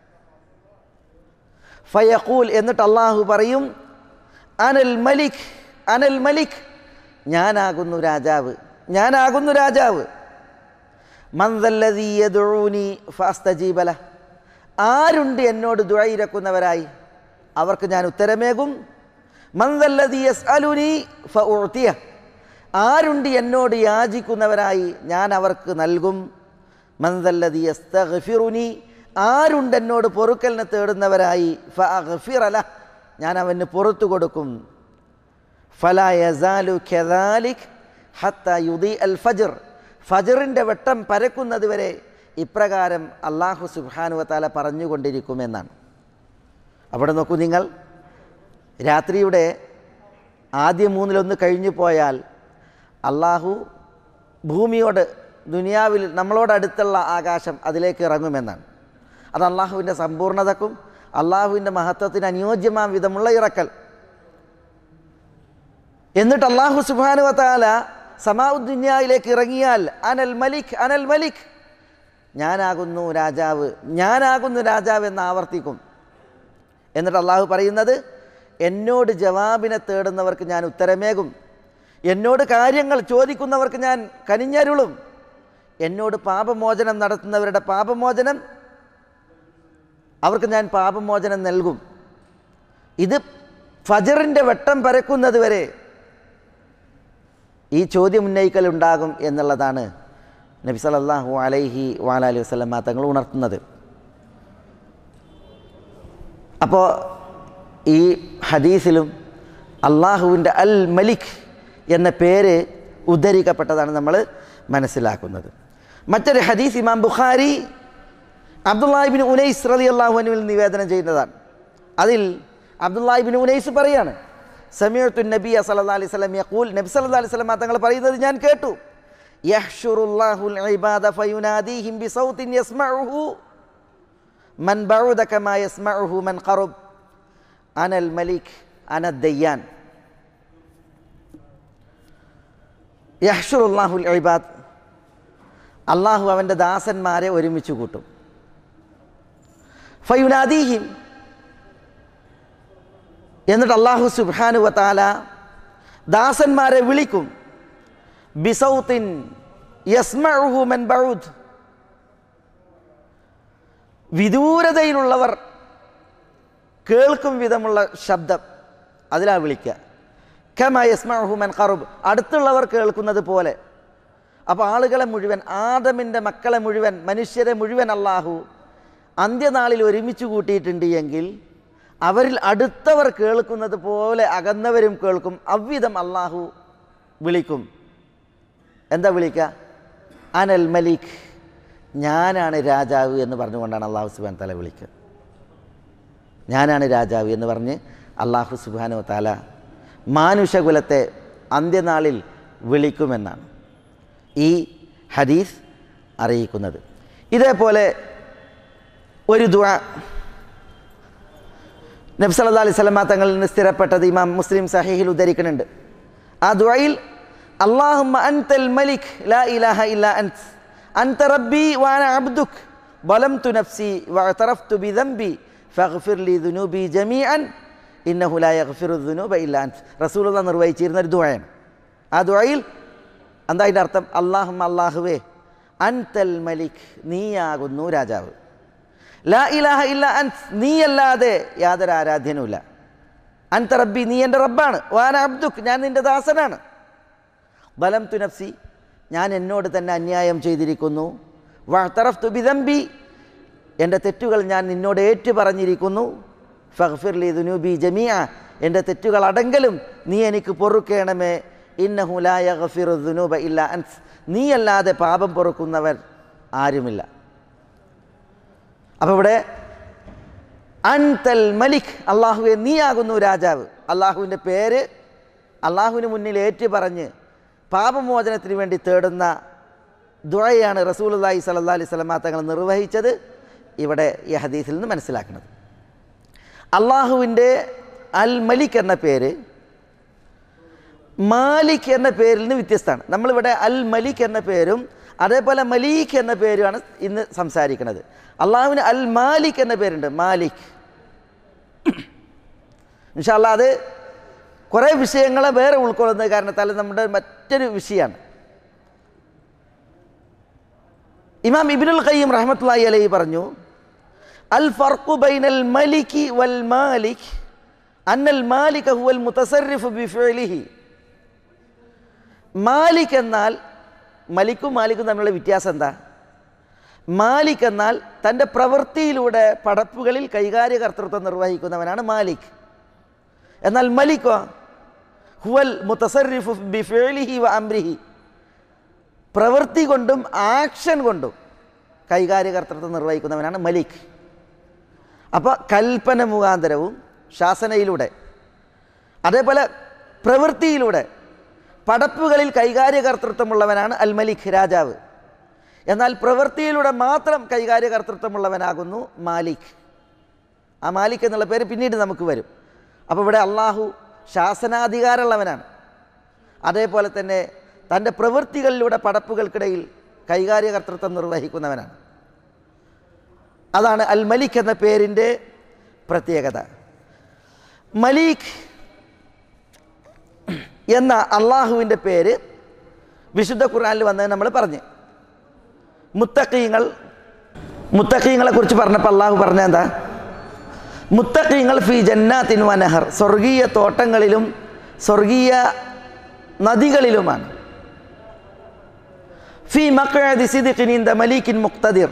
ഫയഖൂൽ, എന്നിട്ട് അള്ളാഹു പറയും, അനൽ മലിക് അനൽ മലിക്, ഞാനാകുന്നു രാജാവ്, ഞാനാകുന്നു രാജാവ്. മൻ ദല്ലദീ യദ്ഊനി ഫഅസ്തജീബ ലഹ്, ആരുണ്ട് എന്നോട് ദുആ ഇരക്കുന്നവരായി അവർക്ക് ഞാൻ ഉത്തരമേകും. മൻ ദല്ലദീ യസ്അലുനി ഫഉഅ്തിയ, ആരുണ്ട് എന്നോട് യാചിക്കുന്നവരായി ഞാൻ അവർക്ക് നൽകും. മൻ ദല്ലദീ യസ്തഗ്ഫിറുനി, ആരുണ്ട് എന്നോട് പൊറുക്കലിനെ തേടുന്നവരായി ഫഅഗ്ഫിറ ലഹ്, ഞാൻ അവന് പുറത്തു കൊടുക്കും. ഫലാ യസാലു കദാലിക് ഹത്താ യുദി അൽ ഫജ്ർ, ഫജ്റിൻ്റെ വെട്ടം പരക്കുന്നത് വരെ ഇപ്രകാരം അല്ലാഹു സുബ്ഹാനഹു വ തആല പറഞ്ഞുകൊണ്ടിരിക്കുമെന്നാണ്. അവിടെ നോക്കൂ നിങ്ങൾ, രാത്രിയുടെ ആദ്യ മൂന്നിലൊന്ന് കഴിഞ്ഞു പോയാൽ അള്ളാഹു ഭൂമിയോട്, ദുനിയാവിൽ നമ്മളോടടുത്തുള്ള ആകാശം അതിലേക്ക് ഇറങ്ങുമെന്നാണ്. അത് അള്ളാഹുവിൻ്റെ സമ്പൂർണ്ണതക്കും അള്ളാഹുവിൻ്റെ മഹത്വത്തിന് അനുയോജ്യമാം വിധമുള്ള ഇറക്കൽ. എന്നിട്ട് അള്ളാഹു സുബ്ഹാനഹു വ തആല സമാഉ ദുനിയയിലേക്ക് ഇറങ്ങിയാൽ അനൽ മലിക് അനൽ മലിക്, ഞാനാകുന്നു രാജാവ്, ഞാനാകുന്നു രാജാവ് എന്ന് ആവർത്തിക്കും. എന്നിട്ട് അള്ളാഹു പറയുന്നത്, എന്നോട് ജവാബിനെ തേടുന്നവർക്ക് ഞാൻ ഉത്തരമേകും, എന്നോട് കാര്യങ്ങൾ ചോദിക്കുന്നവർക്ക് ഞാൻ കനിഞ്ഞരുളും, എന്നോട് പാപമോചനം നടത്തുന്നവരുടെ പാപമോചനം അവർക്ക് ഞാൻ പാപമോചനം നൽകും. ഇത് ഫജറിൻ്റെ വെട്ടം പരക്കുന്നത് വരെ ഈ ചോദ്യം ഉന്നയിക്കൽ ഉണ്ടാകും എന്നുള്ളതാണ് നബി സല്ലല്ലാഹു അലൈഹി വഅലൈഹി വസല്ലം തങ്ങൾ ഉണർത്തുന്നത്. അപ്പോൾ ഈ ഹദീസിലും അള്ളാഹുവിൻ്റെ അൽ മലിക് എന്ന പേര് ഉദ്ധരിക്കപ്പെട്ടതാണ് നമ്മൾ മനസ്സിലാക്കുന്നത്. മറ്റൊരു ഹദീസ് ഇമാം ബുഖാരി അബ്ദുല്ലാഹി ഇബ്നു ഉനൈസ് റളിയല്ലാഹു അൻഹുവിൽ നിവേദനം ചെയ്യുന്നതാണ്. അതിൽ അബ്ദുല്ലാഹി ഇബ്നു ഉനൈസ് പറയാണ്, സമീഅതു നബിയ സല്ലല്ലാഹു അലൈഹി വസല്ലം യഖൂൽ, നബി സല്ലല്ലാഹു അലൈഹി വസല്ലം തങ്ങൾ പറയുന്നത് ഞാൻ കേട്ടു, യഹ്ശുറുല്ലാഹുൽ ഇബാദ ഫയുനാദീഹിം ബിസൗത്തിൻ യസ്മഉഹു മൻ ബഅദ കമാ യസ്മഉഹു മൻ ഖറബ് അനൽ മലിക് അനദ് ദയ്യാൻ. യഹ്ശുറുല്ലാഹുൽ ഇബാദ്, അള്ളാഹു അവൻ്റെ ദാസന്മാരെ ഒരുമിച്ച് കൂട്ടും. ഫയുനാദീഹിം, എന്നിട്ട് അള്ളാഹു സുബ്ഹാനഹു വ തആല ദാസന്മാരെ വിളിക്കും. ബിസൗത്തിൻ യസ്മഉഹു മൻ ബഅദ്, വിദൂരതയിലുള്ളവർ കേൾക്കും വിധമുള്ള ശബ്ദം, അതിലാ വിളിക്കുക. കമാ യസ്മഉഹു മൻ ഖറബ്, അടുത്തുള്ളവർ കേൾക്കുന്നത് പോലെ. അപ്പോൾ ആളുകളെ മുഴുവൻ, ആദമിൻ്റെ മക്കളെ മുഴുവൻ, മനുഷ്യരെ മുഴുവൻ അള്ളാഹു അന്ത്യനാളിൽ ഒരുമിച്ച് കൂട്ടിയിട്ടുണ്ട് എങ്കിൽ അവരിൽ അടുത്തവർ കേൾക്കുന്നത് പോലെ അകന്നവരും കേൾക്കും. അவ்விധം അള്ളാഹു വിളിക്കും. എന്താ വിളിക്കുക? അനൽ മലിക്, ഞാനാണ് രാജാവ് എന്ന് പറഞ്ഞുകൊണ്ടാണ് അള്ളാഹു സുബ്ഹാനഹു വ തആല വിളിക്കുക. ഞാനാണ് രാജാവ് എന്ന് പറഞ്ഞ് അള്ളാഹു സുബ്ഹാനഹു വ തആല മാനുഷകുലത്തെ അന്ത്യനാളിൽ വിളിക്കുമെന്നാണ് ഈ ഹദീസ് അറിയിക്കുന്നത്. ഇതേപോലെ ഒരു ദുആ നബി സല്ലല്ലാഹു അലൈഹി വസല്ലം തങ്ങളിൽ നിന്ന് സ്ഥിരപ്പെട്ടത് ഇമാം മുസ്ലിം സഹീഹിൽ ഉദ്ധരിക്കുന്നുണ്ട്. ആ ദുആയിൽ അല്ലാഹുമ്മ അൻതൽ മലിക് ലാ ഇലാഹ ഇല്ലാ അൻത് അൻത റബ്ബി വഅന അബ്ദുക് ളലംതു നഫ്സി വഅതറഫ്തു ബിദംബി ഫഗ്ഫിർ ലി ദുനൂബി ജമീഅൻ ഇന്നഹു ലാ യഗ്ഫിറു ദുനൂബ ഇല്ലാ അൻത്. റസൂലുള്ളാഹി നിർവഹിച്ചിരുന്ന ഒരു ദുആയാണ്. ആ ദുആയിൽ എന്താ അതിൻ്റെ അർത്ഥം? അല്ലാഹുമ്മ, അല്ലാഹുവേ, അൻതൽ മലിക്, നീയാകുന്നു രാജാവ്, ലാ ഇലാഹ ഇല്ലാ അൻത്, നീയല്ലാതെ യാതൊരു ആരാധ്യനുമില്ല, അൻത റബ്ബി, നീ എൻ്റെ റബ്ബാണ്, വാന അബ്ദുക്, ഞാൻ നിൻ്റെ ദാസനാണ്, ളലംതു നഫ്സി, ഞാൻ എന്നോട് തന്നെ അന്യായം ചെയ്തിരിക്കുന്നു, വഅതറഫ്തു ബിദംബി, എൻ്റെ തെറ്റുകൾ ഞാൻ നിന്നോട് ഏറ്റു പറഞ്ഞിരിക്കുന്നു, ഫഗ്ഫിർ ലി ദുനൂബി ജമീഅ, എൻ്റെ തെറ്റുകൾ അടങ്കലും നീ എനിക്ക് പൊറുക്കേണമേ, ഇന്നഹു ലാ യഗ്ഫിറു ദുനൂബ ഇല്ലാ അൻത്, നീയല്ലാതെ പാപം പൊറുക്കുന്നവർ ആരുമില്ല. അപ്പോൾ ഇവിടെ അൻതൽ മലിക്, അള്ളാഹുവെ നീയാകുന്നു രാജാവ്. അള്ളാഹുവിൻ്റെ പേര് അള്ളാഹുവിന് മുന്നിൽ ഏറ്റു പറഞ്ഞ് പാപമോചനത്തിന് വേണ്ടി തേടുന്ന ദുആയാണ് റസൂലുള്ളാഹി സ്വല്ലല്ലാഹു അലൈഹി വസല്ലം തങ്ങൾ നിർവഹിച്ചത്. ഇവിടെ ഈ ഹദീസിൽ നിന്ന് മനസ്സിലാക്കുന്നത് അള്ളാഹുവിൻ്റെ അൽ മലിക് എന്ന പേര് മാലിക് എന്ന പേരിൽ നിന്ന് വ്യത്യസ്തമാണ്. നമ്മളിവിടെ അൽ മലിക് എന്ന പേരും അതേപോലെ മലീഖ് എന്ന പേരുമാണ് ഇന്ന് സംസാരിക്കുന്നത്. അള്ളാഹുവിന് അൽ മാലിക് എന്ന പേരുണ്ട്, മാലിക്. ഇൻഷാ അല്ലാഹ് അത് കുറേ വിഷയങ്ങളെ വേറെ ഉൾക്കൊള്ളുന്നത് കാരണത്താൽ നമ്മുടെ മറ്റൊരു വിഷയമാണ്. ഇമാം ഇബ്നുൽ ഖയ്യിം റഹ്മത്തുള്ളാഹി അലൈഹി പറഞ്ഞു, അൽ ഫർഖു ബൈനൽ മലികി വൽ മാലിക് അന്നൽ മാലിക ഹുവൽ മുതസർരിഫു ബിഫിഅലിഹി. മാലിക് എന്നാൽ, മലിക്കും മാലിക്കും തമ്മിലുള്ള വ്യത്യാസം എന്താ? മാലിക് എന്നാൽ തൻ്റെ പ്രവൃത്തിയിലൂടെ പടപ്പുകളിൽ കൈകാര്യകർത്തൃത്വം നിർവഹിക്കുന്നവനാണ് മാലിക്. എന്നാൽ മലിക്കോ ഹുവൽ മുതസർരിഫു ബിഫിഅലിഹി വ അംരിഹി, പ്രവൃത്തി കൊണ്ടും ആക്ഷൻ കൊണ്ടും കൈകാര്യകർത്തൃത്വം നിർവഹിക്കുന്നവനാണ് മലിക്. അപ്പോൾ കൽപ്പന മുഖാന്തരവും ശാസനയിലൂടെ അതേപോലെ പ്രവൃത്തിയിലൂടെ പടപ്പുകളിൽ കൈകാര്യകർത്തൃത്വമുള്ളവനാണ് അൽ മലിക്, രാജാവ്. എന്നാൽ പ്രവൃത്തിയിലൂടെ മാത്രം കൈകാര്യകർത്തൃത്വമുള്ളവനാകുന്നു മാലിക്. ആ മാലിക് എന്നുള്ള പേര് പിന്നീട് നമുക്ക് വരും. അപ്പോൾ ഇവിടെ അള്ളാഹു ശാസനാധികാരമുള്ളവനാണ്. അതേപോലെ തന്നെ തൻ്റെ പ്രവൃത്തികളിലൂടെ പടപ്പുകൾക്കിടയിൽ കൈകാര്യകർത്തൃത്വം നിർവഹിക്കുന്നവനാണ്. അതാണ് അൽ മലിക് എന്ന പേരിൻ്റെ പ്രത്യേകത. മലീക് എന്ന അള്ളാഹുവിൻ്റെ പേര് വിശുദ്ധ ഖുർആനിൽ വന്നത് നമ്മൾ പറഞ്ഞു. മുത്തഖീങ്ങൾ മുത്തഖീങ്ങളെ കുറിച്ച് പറഞ്ഞപ്പോൾ അള്ളാഹു പറഞ്ഞ എന്താ? മുത്തഖീങ്ങൾ ഫി ജന്നാത്തിൻ വനഹർ, സ്വർഗീയ തോട്ടങ്ങളിലും സ്വർഗീയ നദികളിലുമാണ്. ഫി മഖ്അദി സിദ്ഖിൻ ഇൻദ മലീകിൻ മുഖ്തദിർ,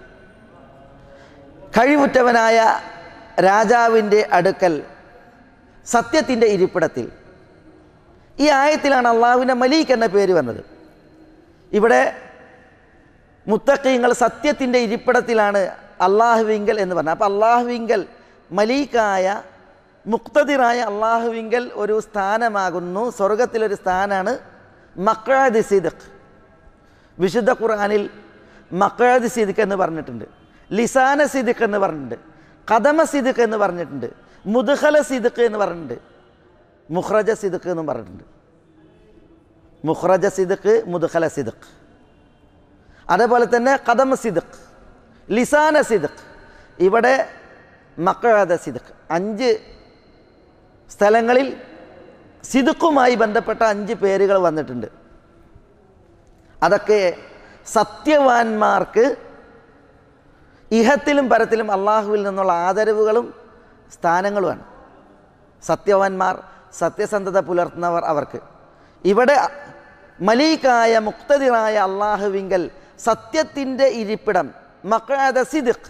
കഴിവുറ്റവനായ രാജാവിൻ്റെ അടുക്കൽ സത്യത്തിൻ്റെ ഇരിപ്പിടത്തിൽ. ഈ ആയത്തിലാണ് അള്ളാഹുവിൻ്റെ മലീക് എന്ന പേര് വന്നത്. ഇവിടെ മുത്തഖീങ്ങൾ സത്യത്തിൻ്റെ ഇരിപ്പിടത്തിലാണ് അള്ളാഹുവിങ്കൽ എന്ന് പറഞ്ഞത്. അപ്പോൾ അള്ളാഹുവിങ്കൽ മലീക്കായ മുഖ്തദിറായ അള്ളാഹുവിങ്കൽ ഒരു സ്ഥാനമാകുന്നു, സ്വർഗത്തിലൊരു സ്ഥാനമാണ് മഖ്അദ് സിദ്ഖ്. വിശുദ്ധ ഖുർആനിൽ മഖ്അദ് സിദ്ഖ് എന്ന് പറഞ്ഞിട്ടുണ്ട്, ലിസാന സിദ്ഖ് എന്ന് പറഞ്ഞിട്ടുണ്ട്, ഖദമ സിദ്ഖ് എന്ന് പറഞ്ഞിട്ടുണ്ട്, മുദ്ഖല സിദ്ഖ് എന്ന് പറഞ്ഞിട്ടുണ്ട്, മുഖ്റജ സിദ്ഖ് എന്നും പറഞ്ഞിട്ടുണ്ട്. മുഖ്റജ സിദ്ഖ്, മുദ്ഖല സിദ്ഖ്. അതേപോലെ തന്നെ ഖദമ സിദ്ഖ്, ലിസാന സിദ്ഖ്, ഇവിടെ മഖ്അദ സിദ്ഖ്. അഞ്ച് സ്ഥലങ്ങളിൽ സിദ്ഖുമായി ബന്ധപ്പെട്ട അഞ്ച് പേരുകൾ വന്നിട്ടുണ്ട്. അതൊക്കെ സത്യവാന്മാർക്ക് ഇഹത്തിലും പരത്തിലും അള്ളാഹുവിൽ നിന്നുള്ള ആദരവുകളും സ്ഥാനങ്ങളുമാണ്. സത്യവാന്മാർ, സത്യസന്ധത പുലർത്തുന്നവർ അവർക്ക്. ഇവിടെ മലീക്കായ മുഖ്തദിറായ അള്ളാഹുവിങ്കൽ സത്യത്തിൻ്റെ ഇരിപ്പിടം മഖ്അദ സിദ്ഖ്,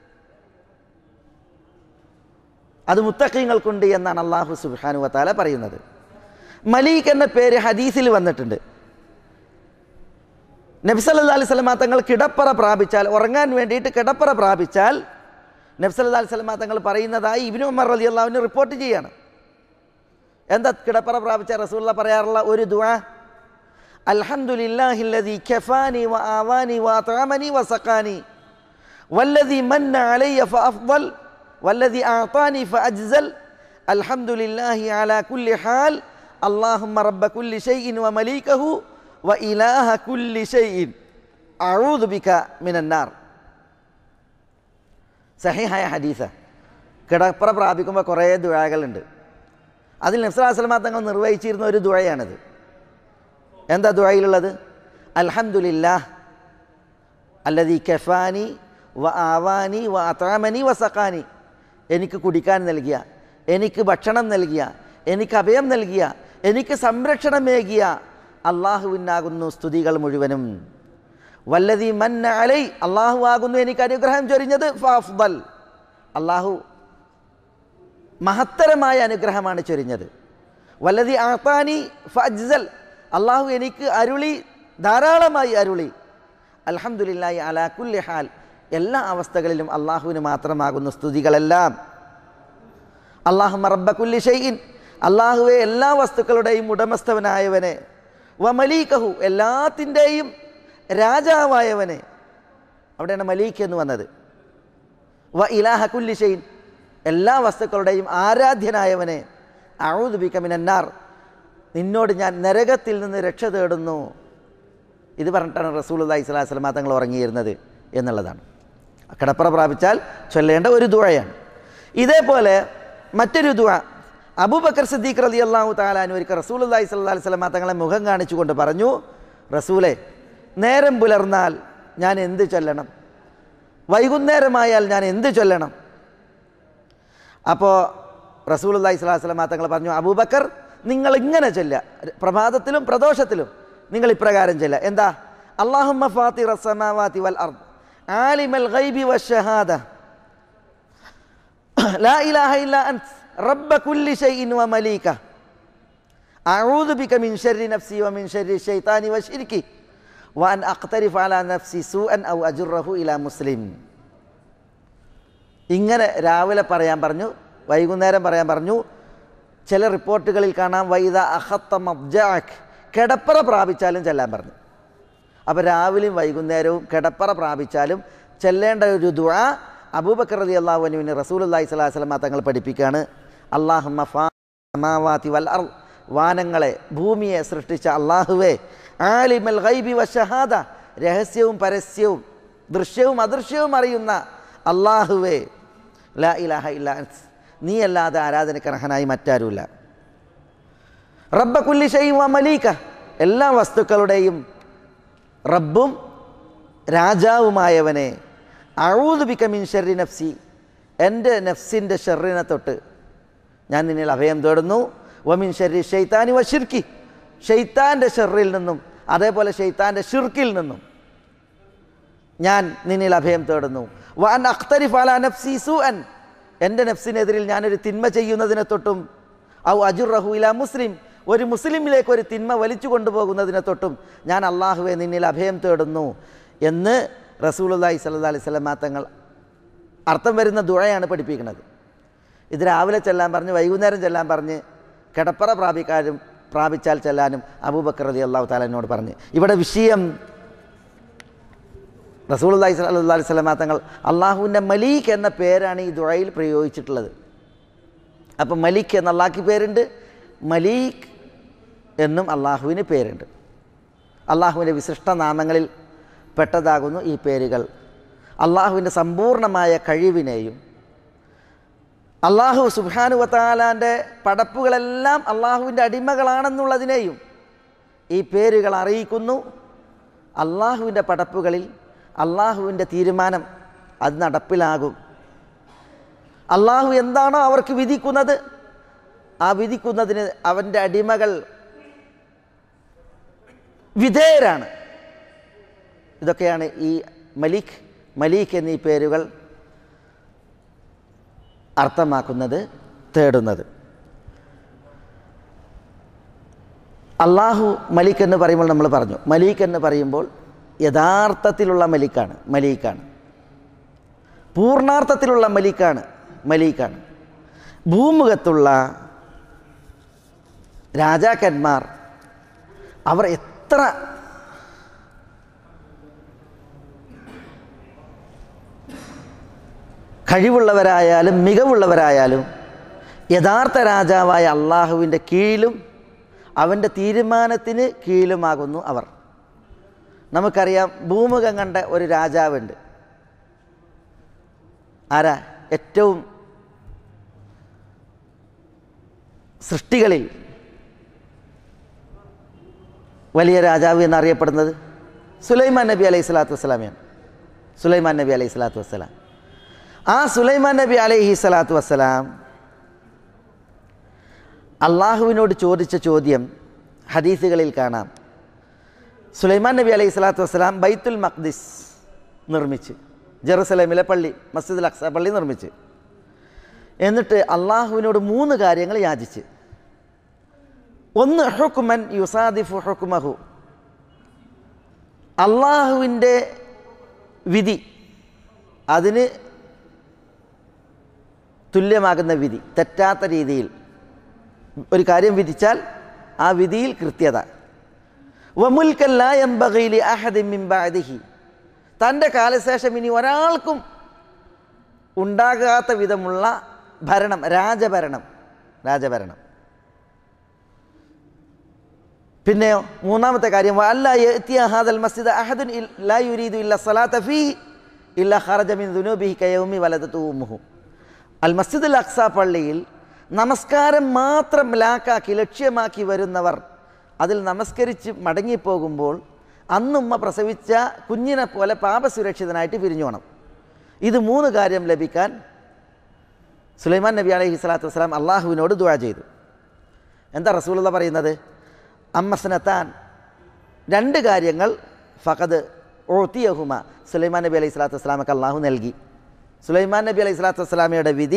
അത് മുത്തഖീങ്ങൾക്കുണ്ട് എന്നാണ് അള്ളാഹു സുബ്ഹാനഹു വ തആല പറയുന്നത്. മലീക് എന്ന പേര് ഹദീസിൽ വന്നിട്ടുണ്ട്. നബി സല്ലല്ലാഹു അലൈഹി വസല്ലം തങ്ങൾ കിടപ്പറ പ്രാപിച്ചാൽ, ഉറങ്ങാൻ വേണ്ടിയിട്ട് കിടപ്പറ പ്രാപിച്ചാൽ നബി സല്ലല്ലാഹു അലൈഹി വസല്ലം തങ്ങൾ പറയുന്നതായി ഇബ്നു ഉമർ റളിയല്ലാഹു അൻഹു റിപ്പോർട്ട് ചെയ്യാണ്. എന്താ കിടപ്പറ പ്രാപിച്ച റസൂലുള്ളാഹി പറയാറുള്ള ഒരു ദുആ? അൽഹംദുലില്ലാഹില്ലദീ കഫാനി വ ആവാനി വ അത്അമനി വ സഖാനി വല്ലദീ മന്ന അലയ്യ ഫഅഫ്ദൽ വല്ലദീ അഅതാനി ഫഅജ്സൽ അൽഹംദുലില്ലാഹി അലാ കുല്ലി ഹാൽ അല്ലാഹുമ്മ റബ്ബ കുല്ലി ഷൈഇൻ വ മലീകഹു വ ഇലാഹ കുല്ലി ഷൈഇൻ അഊദു ബിക മിനന്നാർ. സഹീഹായ ഹദീസ. കിടപ്പറ പ്രാപിക്കുമ്പോൾ കുറേ ദുആകളുണ്ട്. അതിൽ നബി സല്ലല്ലാഹു അലൈഹി വസല്ലം തങ്ങൾ നിർവഹിച്ചിരുന്ന ഒരു ദുആയാണിത്. എന്താ ദുആയിലുള്ളത്? അൽഹംദുലില്ലാഹ് അല്ലദീ കഫാനി വ ആവാനി വ അത്അമനി വ സഖാനി, എനിക്ക് കുടിക്കാൻ നൽകിയ, എനിക്ക് ഭക്ഷണം നൽകിയ, എനിക്ക് അഭയം നൽകിയ, എനിക്ക് സംരക്ഷണമേകിയ അള്ളാഹുവിനാകുന്നു സ്തുതികൾ മുഴുവനും. വല്ലദീ മന്ന അലൈ, അള്ളാഹു ആകുന്നു എനിക്ക് അനുഗ്രഹം ചൊരിഞ്ഞത്. ഫഅഫ്ദൽ, അള്ളാഹു മഹത്തരമായ അനുഗ്രഹമാണ് ചൊരിഞ്ഞത്. വല്ലദീ അഅതാനി ഫഅജ്സൽ, അള്ളാഹു എനിക്ക് അരുളി, ധാരാളമായി അരുളി. അൽഹംദുലില്ലാഹി അലാ കുല്ലി ഹാൽ, എല്ലാ അവസ്ഥകളിലും അള്ളാഹുവിന് മാത്രമാകുന്നു സ്തുതികളെല്ലാം. അല്ലാഹുമ്മ റബ്ബ കുല്ലി ഷൈഇൻ, അള്ളാഹുവെ എല്ലാ വസ്തുക്കളുടെയും ഉടമസ്ഥവനായവനെ, വ മലീകഹു, എല്ലാത്തിൻ്റെയും രാജാവായവനെ, അവിടെയാണ് മലീക് എന്ന് വന്നത്. വ ഇലാഹ കുല്ലി ഷൈഇൻ, എല്ലാ വസ്തുക്കളുടെയും ആരാധ്യനായവനെ. അഊദു ബിക മിനന്നാർ, നിന്നോട് ഞാൻ നരകത്തിൽ നിന്ന് രക്ഷ തേടുന്നു. ഇത് പറഞ്ഞിട്ടാണ് റസൂലുള്ളാഹി സ്വല്ലല്ലാഹു അലൈഹി വസല്ലം തങ്ങൾ ഉറങ്ങിയിരുന്നത് എന്നുള്ളതാണ്. കിടപ്പറ പ്രാപിച്ചാൽ ചൊല്ലേണ്ട ഒരു ദുആയാണ്. ഇതേപോലെ മറ്റൊരു ദുആ അബൂബക്കർ സിദ്ദീഖ് റളിയല്ലാഹു തആല അൻഹു ഒരിക്കൽ റസൂലുള്ളാഹി സ്വല്ലല്ലാഹു അലൈഹി വസല്ലം തങ്ങളെ മുഖം കാണിച്ചുകൊണ്ട് പറഞ്ഞു, റസൂലേ, നേരം പുലർന്നാൽ ഞാൻ എന്ത് ചൊല്ലണം? വൈകുന്നേരമായാൽ ഞാൻ എന്ത് ചൊല്ലണം? അപ്പോൾ റസൂലുള്ളാഹി സ്വല്ലല്ലാഹു അലൈഹി വസല്ലം തങ്ങൾ പറഞ്ഞു, അബൂബക്കർ, നിങ്ങൾ ഇങ്ങനെ ചൊല്ലുക, പ്രഭാതത്തിലും പ്രദോഷത്തിലും നിങ്ങൾ ഇപ്രകാരം ചൊല്ലുക. എന്താ? അല്ലാഹുമ്മ ഫാത്തിറസ് സമാവാതി വൽ അർദ് ആലിമൽ ഗൈബി വശഹാദ ലാ ഇലാഹ ഇല്ലാ അൻത റബ്ബ കുല്ലി ഷൈഇൻ വ മലീക അഊദു ബിക മിൻ ശർരി നഫ്സി വ മിൻ ശർരി ശൈത്താനി വ ശിർകി വ അൻ അഖ്തരിഫ അലാ നഫ്സി സൂഅൻ ഔ അജുറഹു ഇലാ മുസ്ലിം. ഇങ്ങനെ രാവിലെ പറയാൻ പറഞ്ഞു, വൈകുന്നേരം പറയാൻ പറഞ്ഞു. ചില റിപ്പോർട്ടുകളിൽ കാണാം വൈദ അഖത്ത മബ്ജഅക്, കിടപ്പറ പ്രാപിച്ചാലും ചെല്ലാൻ പറഞ്ഞു. അപ്പോൾ രാവിലെയും വൈകുന്നേരവും കിടപ്പറ പ്രാപിച്ചാലും ചെല്ലേണ്ട ഒരു ദുആ അബൂബക്കർ റളിയല്ലാഹു അൻഹുവിനെ റസൂലുള്ളാഹി സ്വല്ലല്ലാഹു അലൈഹി വസല്ലം തങ്ങൾ പഠിപ്പിക്കുകയാണ്. അല്ലാഹുമ്മ ഫാമാവാതി വൽ അർദ്, വാനങ്ങളെ ഭൂമിയെ സൃഷ്ടിച്ച അള്ളാഹുവേ, ആലിമൽ ഗൈബി വശഹാദ, രഹസ്യവും പരസ്യവും ദൃശ്യവും അദൃശ്യവും അറിയുന്ന അള്ളാഹുവേ, ലാ ഇലാഹ ഇല്ല അൻത, നീ അല്ലാതെ ആരാധനയ്ക്ക് അർഹനായി മറ്റാരുമില്ല. റബ്ബ കുല്ലി ഷൈഇൻ വ മലീക, എല്ലാ വസ്തുക്കളുടെയും റബ്ബും രാജാവുമായവനെ, അഊദു ബിക മിൻ ശർരി നഫ്സി, എൻ്റെ നഫ്സിൻ്റെ ഷർറിനെ തൊട്ട് ഞാൻ നിന്നിൽ അഭയം തേടുന്നു. വമിൻ ശർരി ശൈത്താനി വ ശിർക്കി, ഷെയ്ത്താൻ്റെ ഷർറിൽ നിന്നും അതേപോലെ ഷെയ്ത്താൻ്റെ ഷിർക്കിൽ നിന്നും ഞാൻ നിന്നിൽ അഭയം തേടുന്നു. വ അൻ അഖ്തരിഫ അലാ നഫ്സി സൂഅൻ, എൻ്റെ നഫ്സിനെതിരിൽ ഞാനൊരു തിന്മ ചെയ്യുന്നതിനെ തൊട്ടും, ഔ അജുറഹു ഇലാ മുസ്ലിം, ഒരു മുസ്ലിമിലേക്ക് ഒരു തിന്മ വലിച്ചു കൊണ്ടുപോകുന്നതിനെ തൊട്ടും ഞാൻ അള്ളാഹുവെ നിന്നിൽ അഭയം തേടുന്നു എന്ന് റസൂലുള്ളാഹി സ്വല്ലല്ലാഹി അലൈഹി വസല്ലം തങ്ങൾ അർത്ഥം വരുന്ന ദുആയാണ് പഠിപ്പിക്കുന്നത്. ഇത് രാവിലെ ചെല്ലാൻ പറഞ്ഞ് വൈകുന്നേരം ചെല്ലാൻ പറഞ്ഞ് കിടപ്പറ പ്രാപിക്കാനും പ്രാപിച്ചാൽ ചെല്ലാനും അബൂബക്കർ റളിയല്ലാഹു തആല എന്നോട് പറഞ്ഞ്. ഇവിടെ വിഷയം റസൂലുള്ളാഹി സ്വല്ലല്ലാഹി അലൈഹി വസല്ലം തങ്ങൾ അള്ളാഹുവിൻ്റെ മലീക്ക് എന്ന പേരാണ് ഈ ദുആയിൽ പ്രയോഗിച്ചിട്ടുള്ളത്. അപ്പം മലിക് എന്ന അള്ളാഹ്ക്ക് പേരുണ്ട്, മലീക് എന്നും അള്ളാഹുവിന് പേരുണ്ട്. അള്ളാഹുവിൻ്റെ വിശിഷ്ട നാമങ്ങളിൽ പെട്ടതാകുന്നു ഈ പേരുകൾ. അള്ളാഹുവിൻ്റെ സമ്പൂർണമായ കഴിവിനെയും അള്ളാഹു സുബ്ഹാനഹു വ തആലാൻ്റെ പടപ്പുകളെല്ലാം അള്ളാഹുവിൻ്റെ അടിമകളാണെന്നുള്ളതിനെയും ഈ പേരുകൾ അറിയിക്കുന്നു. അള്ളാഹുവിൻ്റെ പടപ്പുകളിൽ അള്ളാഹുവിൻ്റെ തീരുമാനം അത് നടപ്പിലാകും. അള്ളാഹു എന്താണോ അവർക്ക് വിധിക്കുന്നത് ആ വിധിക്കുന്നതിന് അവൻ്റെ അടിമകൾ വിധേയരാണ്. ഇതൊക്കെയാണ് ഈ മലിക് മലീക് എന്നീ പേരുകൾ അർത്ഥമാക്കുന്നത്, തേടുന്നത്. അള്ളാഹു മലിക് എന്ന് പറയുമ്പോൾ നമ്മൾ പറഞ്ഞു, മലീക് എന്ന് പറയുമ്പോൾ യഥാർത്ഥത്തിലുള്ള മലിക്കാണ് മലീക്കാണ്, പൂർണ്ണാർത്ഥത്തിലുള്ള മലിക്കാണ് മലീക്കാണ്. ഭൂമുഖത്തുള്ള രാജാക്കന്മാർ അവർ എത്ര കഴിവുള്ളവരായാലും മികവുള്ളവരായാലും യഥാർത്ഥ രാജാവായ അള്ളാഹുവിൻ്റെ കീഴിലും അവൻ്റെ തീരുമാനത്തിന് കീഴിലുമാകുന്നു അവർ. നമുക്കറിയാം, ഭൂമുഖം കണ്ട ഒരു രാജാവുണ്ട്. ആരാ? ഏറ്റവും സൃഷ്ടികളിൽ വലിയ രാജാവ് എന്നറിയപ്പെടുന്നത് സുലൈമാൻ നബി അലൈഹി സ്വലാത്തു വസ്സലാമയാണ്. സുലൈമാൻ നബി അലൈഹി സ്വലാത്തു വസ്സലാം ആ സുലൈമാൻ നബി അലൈഹി സ്വലാത്തു വസ്സലാം അള്ളാഹുവിനോട് ചോദിച്ച ചോദ്യം ഹദീസുകളിൽ കാണാം. സുലൈമാൻ നബി അലൈഹി സ്വലാത്തു വസ്സലാം ബൈത്തുൽ മഖ്ദിസ് നിർമ്മിച്ച്, ജെറുസലേമിലെ പള്ളി മസ്ജിദുൽ അഖ്സ പള്ളി നിർമ്മിച്ച്, എന്നിട്ട് അള്ളാഹുവിനോട് മൂന്ന് കാര്യങ്ങൾ യാചിച്ച്. ഒന്ന്, ഹുക്മൻ യുസാദിഫു ഹുക്മഹു, അള്ളാഹുവിൻ്റെ വിധി അതിന് തുല്യമാകുന്ന വിധി, തെറ്റാത്ത രീതിയിൽ ഒരു കാര്യം വിധിച്ചാൽ ആ വിധിയിൽ കൃത്യത. വമുൽക്കൻ ലാ യൻബഗി ലി അഹദിൻ മിൻ ബഅദിഹി, തൻ്റെ കാലശേഷം ഇനി ഒരാൾക്കും ഉണ്ടാകാത്ത വിധമുള്ള ഭരണം, രാജഭരണം രാജഭരണം പിന്നെയോ മൂന്നാമത്തെ കാര്യം, വഅല്ലാ യഅതിയ ഹാദൽ മസ്ജിദ അഹദുൻ ലാ യുരീദു ഇല്ല സ്വലാത്ത ഫീഹി ഇല്ല ഖറജ മിൻ ദുനൂബിഹി കയൗമി വലദതു ഉമ്മുഹു. അൽ മസ്ജിദുൽ അഖ്സ പള്ളിയിൽ നമസ്കാരം മാത്രം ലാക്കാക്കി ലക്ഷ്യമാക്കി വരുന്നവർ അതിൽ നമസ്കരിച്ച് മടങ്ങിപ്പോകുമ്പോൾ അന്നുമ്മ പ്രസവിച്ച കുഞ്ഞിനെ പോലെ പാപസുരക്ഷിതനായിട്ട് പിരിഞ്ഞു പോകണം. ഇത് മൂന്ന് കാര്യം ലഭിക്കാൻ സുലൈമാൻ നബി അലൈഹി സ്വലാത്തു വസ്സലാം അള്ളാഹുവിനോട് ദുആ ചെയ്തു. എന്താ റസൂലുള്ളാഹി പറയുന്നത്? അമ്മസ്നത്താൻ, രണ്ട് കാര്യങ്ങൾ, ഫഖദ് ഉഅതിയഹുമ, സുലൈമാൻ നബി അലൈഹി സ്വലാത്തു വസ്സലാമക്ക് അള്ളാഹു നൽകി. സുലൈമാൻ നബി അലൈഹി സ്വലാത്തു വസ്സലാമയുടെ വിധി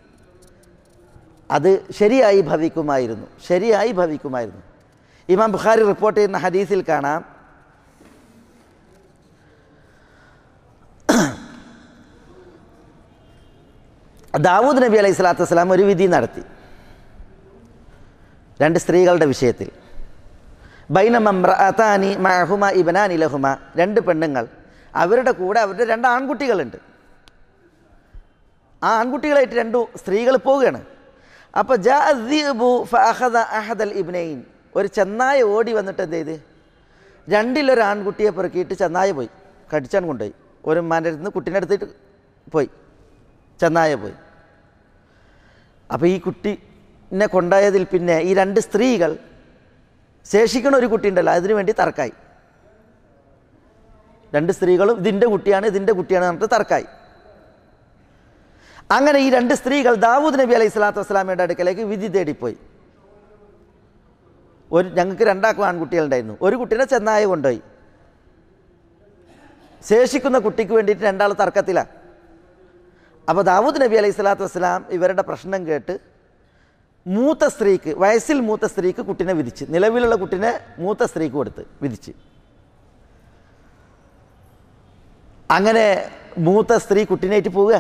അത് ശരിയായി ഭവിക്കുമായിരുന്നു ശരിയായി ഭവിക്കുമായിരുന്നു ഇമാം ബുഖാരി റിപ്പോർട്ട് ചെയ്യുന്ന ഹദീസിൽ കാണാം, ദാവൂദ് നബി അലൈഹി സ്വലാത്തു വസ്സലാം ഒരു വിധി നടത്തി രണ്ട് സ്ത്രീകളുടെ വിഷയത്തിൽ. ബൈനമംറഅതാനി മഅഹുമ ഇബ്നാനി ലഹുമ, രണ്ട് പെണ്ണുങ്ങൾ, അവരുടെ കൂടെ അവരുടെ രണ്ട് ആൺകുട്ടികളുണ്ട്. ആ ആൺകുട്ടികളായിട്ട് രണ്ടു സ്ത്രീകൾ പോവുകയാണ്. അപ്പോൾ ജാഅ അദ്ദിബു ഫഅഖദ അഹദൽ ഇബ്നൈൻ, ഒരു ചെന്നായ ഓടി വന്നിട്ട് എന്ത് ചെയ്ത് രണ്ടിലൊരു ആൺകുട്ടിയെ പെറുക്കിയിട്ട് ചെന്നായ പോയി കടിച്ചാൻ കൊണ്ടുപോയി. ഒരു ഉമ്മാൻ്റെ അടുത്ത് നിന്ന് കുട്ടീനെ എടുത്തിട്ട് പോയി, ചെന്നായ പോയി. അപ്പോൾ ഈ കുട്ടീനെ കൊണ്ടായതിൽ പിന്നെ ഈ രണ്ട് സ്ത്രീകൾ ശേഷിക്കണ ഒരു കുട്ടി ഉണ്ടല്ലോ അതിനു വേണ്ടി തർക്കായി. രണ്ട് സ്ത്രീകളും ഇതിൻ്റെ കുട്ടിയാണ് ഇതിൻ്റെ കുട്ടിയാണ് പറഞ്ഞിട്ട് തർക്കായി. അങ്ങനെ ഈ രണ്ട് സ്ത്രീകൾ ദാവൂദ് നബി അലൈഹി സ്വലാത്തു വസ്സലാമയുടെ അടുക്കലേക്ക് വിധി തേടിപ്പോയി. ഒരു ഞങ്ങൾക്ക് രണ്ടാക്കും ആൺകുട്ടികളുണ്ടായിരുന്നു, ഒരു കുട്ടീനെ ചെന്നായ കൊണ്ടുപോയി, ശേഷിക്കുന്ന കുട്ടിക്ക് വേണ്ടിയിട്ട് രണ്ടാൾ തർക്കത്തിലാണ്. അപ്പോൾ ദാവൂദ് നബി അലൈഹി സ്വലാത്തു വസ്സലാം ഇവരുടെ പ്രശ്നം കേട്ട് മൂത്ത സ്ത്രീക്ക്, വയസ്സിൽ മൂത്ത സ്ത്രീക്ക് കുട്ടിനെ വിധിച്ച്, നിലവിലുള്ള കുട്ടിനെ മൂത്ത സ്ത്രീക്ക് കൊടുത്ത് വിധിച്ച്. അങ്ങനെ മൂത്ത സ്ത്രീ കുട്ടീനായിട്ട് പോവുക.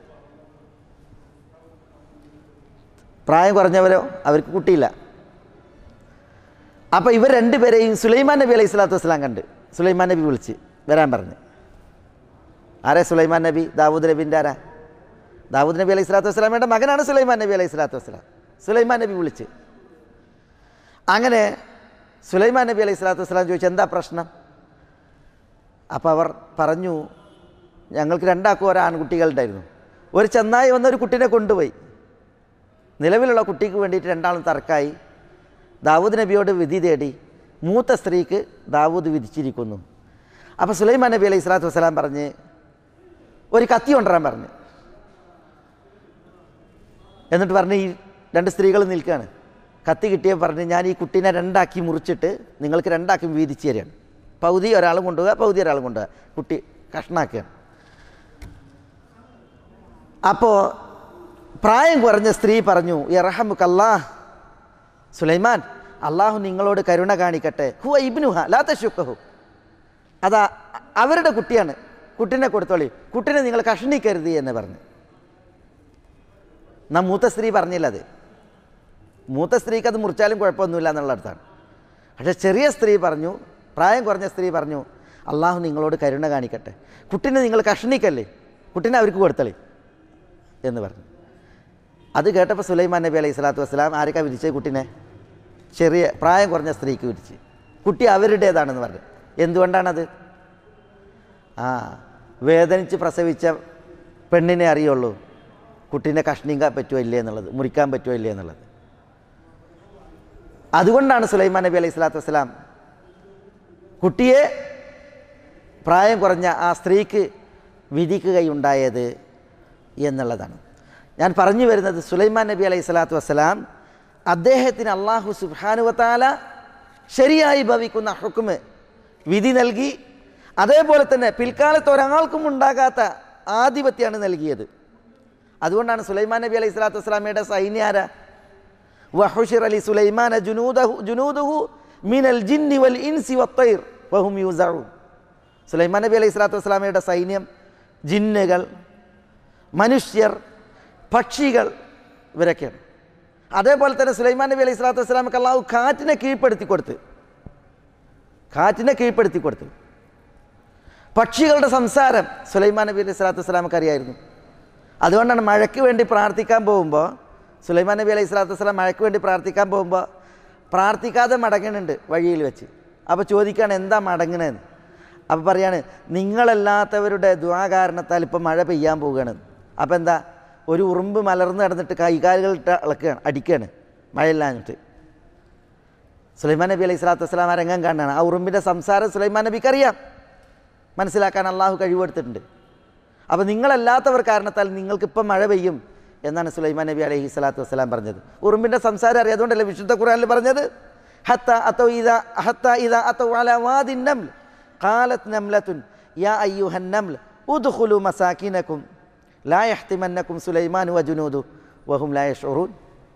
പ്രായം കുറഞ്ഞവരോ അവർക്ക് കുട്ടിയില്ല. അപ്പോൾ ഇവർ രണ്ടുപേരെയും സുലൈമാൻ നബി അലൈഹി സ്വലാത്തു വസ്സലാം കണ്ട് സുലൈമാൻ നബി വിളിച്ച് വരാൻ പറഞ്ഞ്. ആരാ സുലൈമാൻ നബി? ദാവൂദ് നബിൻ്റെ ആരാ? ദാവൂദ് നബി അലൈഹി സ്വലാത്തു വസ്സലാമയുടെ മകനാണ് സുലൈമാൻ നബി അലൈഹി സ്വലാത്തു വസ്സലാം. സുലൈമാൻ നബി വിളിച്ച് അങ്ങനെ സുലൈമാൻ നബി അലൈഹി സ്വലാത്തു വസ്സലാം ചോദിച്ചു, എന്താ പ്രശ്നം? അപ്പോൾ അവർ പറഞ്ഞു, ഞങ്ങൾക്ക് രണ്ടാക്കും ഒരു ആൺകുട്ടികളുണ്ടായിരുന്നു, ഒരു ചെന്നായി വന്ന ഒരു കുട്ടീനെ കൊണ്ടുപോയി, നിലവിലുള്ള കുട്ടിക്ക് വേണ്ടിയിട്ട് രണ്ടാളും തർക്കായി, ദാവൂദ് നബിയോട് വിധി തേടി, മൂത്ത സ്ത്രീക്ക് ദാവൂദ് വിധിച്ചിരിക്കുന്നു. അപ്പോൾ സുലൈമാൻ നബി അലൈഹി സ്വലാത്തു വസ്സലാം പറഞ്ഞ് ഒരു കത്തി കൊണ്ടുവരാൻ പറഞ്ഞു. എന്നിട്ട് പറഞ്ഞ് ഈ രണ്ട് സ്ത്രീകൾ നിൽക്കുകയാണ്, കത്തി കിട്ടിയപ്പോൾ പറഞ്ഞ് ഞാൻ ഈ കുട്ടീനെ രണ്ടാക്കി മുറിച്ചിട്ട് നിങ്ങൾക്ക് രണ്ടാക്കി വീതിച്ച് തരികയാണ്. പൗതി ഒരാളും കൊണ്ടുപോകുക, പൗതി ഒരാളും കൊണ്ടുപോകുക, കുട്ടി കഷ്ണാക്കുകയാണ്. അപ്പോൾ പ്രായം കുറഞ്ഞ സ്ത്രീ പറഞ്ഞു, യർഹമുക്കല്ലാഹ് സുലൈമാൻ, അള്ളാഹു നിങ്ങളോട് കരുണ കാണിക്കട്ടെ, ഹുവ ഇബ്നുഹ ലാ തശുക്കഹു, അതാ അവരുടെ കുട്ടിയാണ്, കുട്ടീനെ കൊടുത്തോളി, കുട്ടീനെ നിങ്ങൾ കഷ്ണിക്കരുത് എന്ന് പറഞ്ഞു. നാം മൂത്ത സ്ത്രീ പറഞ്ഞില്ല, അത് മൂത്ത സ്ത്രീക്ക് അത് മുറിച്ചാലും കുഴപ്പമൊന്നുമില്ല എന്നുള്ള അർത്ഥമാണ്. പക്ഷേ ചെറിയ സ്ത്രീ പറഞ്ഞു, പ്രായം കുറഞ്ഞ സ്ത്രീ പറഞ്ഞു, അള്ളാഹു നിങ്ങളോട് കരുണ കാണിക്കട്ടെ, കുട്ടീനെ നിങ്ങൾ കഷ്ണിക്കല്ലേ, കുട്ടീനെ അവർക്ക് കൊടുത്തളി എന്ന് പറഞ്ഞു. അത് കേട്ടപ്പോൾ സുലൈമാൻ നബി അലൈഹി സ്വലാത്തു വസ്സലാം ആരൊക്കെ വിധിച്ചത്? കുട്ടീനെ ചെറിയ പ്രായം കുറഞ്ഞ സ്ത്രീക്ക് വിധിച്ച്, കുട്ടി അവരുടേതാണെന്ന് പറഞ്ഞു. എന്തുകൊണ്ടാണത്? ആ വേദനിച്ച് പ്രസവിച്ച പെണ്ണിനെ അറിയുള്ളൂ കുട്ടീനെ കഷ്ണിക്കാൻ പറ്റുമോ ഇല്ലേ എന്നുള്ളത്, മുറിക്കാൻ പറ്റുമോ ഇല്ലേ എന്നുള്ളത്. അതുകൊണ്ടാണ് സുലൈമാൻ നബി അലൈഹി സ്വലാത്തു വസ്സലാം കുട്ടിയെ പ്രായം കുറഞ്ഞ ആ സ്ത്രീക്ക് വിധിക്കുകയുണ്ടായത് എന്നുള്ളതാണ്. ഞാൻ പറഞ്ഞു വരുന്നത്, സുലൈമാൻ നബി അലൈഹി സ്വലാത്തു വസ്സലാം അദ്ദേഹത്തിന് അള്ളാഹു സുബ്ഹാനഹു വ തആല ശരിയായി ഭവിക്കുന്ന ഹുക്മ് വിധി നൽകി. അതേപോലെ തന്നെ പിൽക്കാലത്ത് ഒരാൾക്കും ഉണ്ടാകാത്ത ആധിപത്യമാണ് നൽകിയത്. അതുകൊണ്ടാണ് സുലൈമാൻ നബി അലൈഹി സ്വലാത്തു വസ്സലാമയുടെ സൈന്യാര വഹുശിറ ലി സുലൈമാന ജുനൂദഹു ജുനൂദഹു മിനൽ ജിന്നി വൽ ഇൻസി വത്തൈർ വഹും യൂസഊൻ. സുലൈമാൻ നബി അലൈഹി സ്വലാത്തു വസ്സലാമയുടെ സൈന്യം ജിന്നുകൾ, മനുഷ്യർ, പക്ഷികൾ, ഇവരൊക്കെയാണ്. അതേപോലെ തന്നെ സുലൈമാൻ നബി അലൈഹി സ്വലാത്തു വസ്സലാമക്ക് അള്ളാഹു കാറ്റിനെ കീഴ്പ്പെടുത്തി കൊടുത്ത് കാറ്റിനെ കീഴ്പ്പെടുത്തി കൊടുത്തു പക്ഷികളുടെ സംസാരം സുലൈമാൻ നബി അലൈഹി സ്വലാത്തു വസ്സലാമക്ക് അറിയായിരുന്നു. അതുകൊണ്ടാണ് മഴയ്ക്ക് വേണ്ടി പ്രാർത്ഥിക്കാൻ പോകുമ്പോൾ സുലൈമാൻ നബി അലൈഹി സ്വലാത്തു വസ്സലാം മഴയ്ക്ക് വേണ്ടി പ്രാർത്ഥിക്കാൻ പോകുമ്പോൾ പ്രാർത്ഥിക്കാതെ മടങ്ങുന്നുണ്ട് വഴിയിൽ വെച്ച്. അപ്പോൾ ചോദിക്കുകയാണ്, എന്താ മടങ്ങണതെന്ന്. അപ്പോൾ പറയാണ്, നിങ്ങളല്ലാത്തവരുടെ ദുആ കാരണത്താൽ ഇപ്പം മഴ പെയ്യാൻ പോവുകയാണ്. അപ്പോൾ എന്താ, ഒരു ഉറുമ്പ് മലർന്ന് കിടന്നിട്ട് കൈകാലുകളിട്ട് ഇളക്കുകയാണ്, അടിക്കുകയാണ് മഴയില്ലാഞ്ഞിട്ട്. സുലൈമാൻ നബി അലൈഹി സ്വലാത്തു വസ്സലാം ആ രംഗം കാണുകയാണ്. ആ ഉറുമ്പിൻ്റെ സംസാരം സുലൈമാൻ നബിക്ക് അറിയാം, മനസ്സിലാക്കാൻ അള്ളാഹു കഴിവെടുത്തിട്ടുണ്ട്. അപ്പോൾ നിങ്ങളല്ലാത്തവർ കാരണത്താൽ നിങ്ങൾക്കിപ്പം മഴ പെയ്യും എന്നാണ് സുലൈമാൻ നബി അലൈഹി സ്വലാത്തു വസ്സലാം പറഞ്ഞത്. ഉറുമ്പിൻ്റെ സംസാരം അറിയാതുകൊണ്ടല്ലേ വിശുദ്ധ ഖുർആനിൽ പറഞ്ഞത്, ഹത്ത അതൗ ഇദാ ഹത്ത ഇദാ അതൗ അലാ വാദിൻ നംൽ ഖാലത് നംലത്തുൻ യാ അയ്യുഹൻ നംൽ ഉദ്ഖുലു മസാകിനകും ലാ യഹ്തിമന്നകും സുലൈമാൻ വജുനൂദു വഹും ലാ യശ്ഉറൂൻ.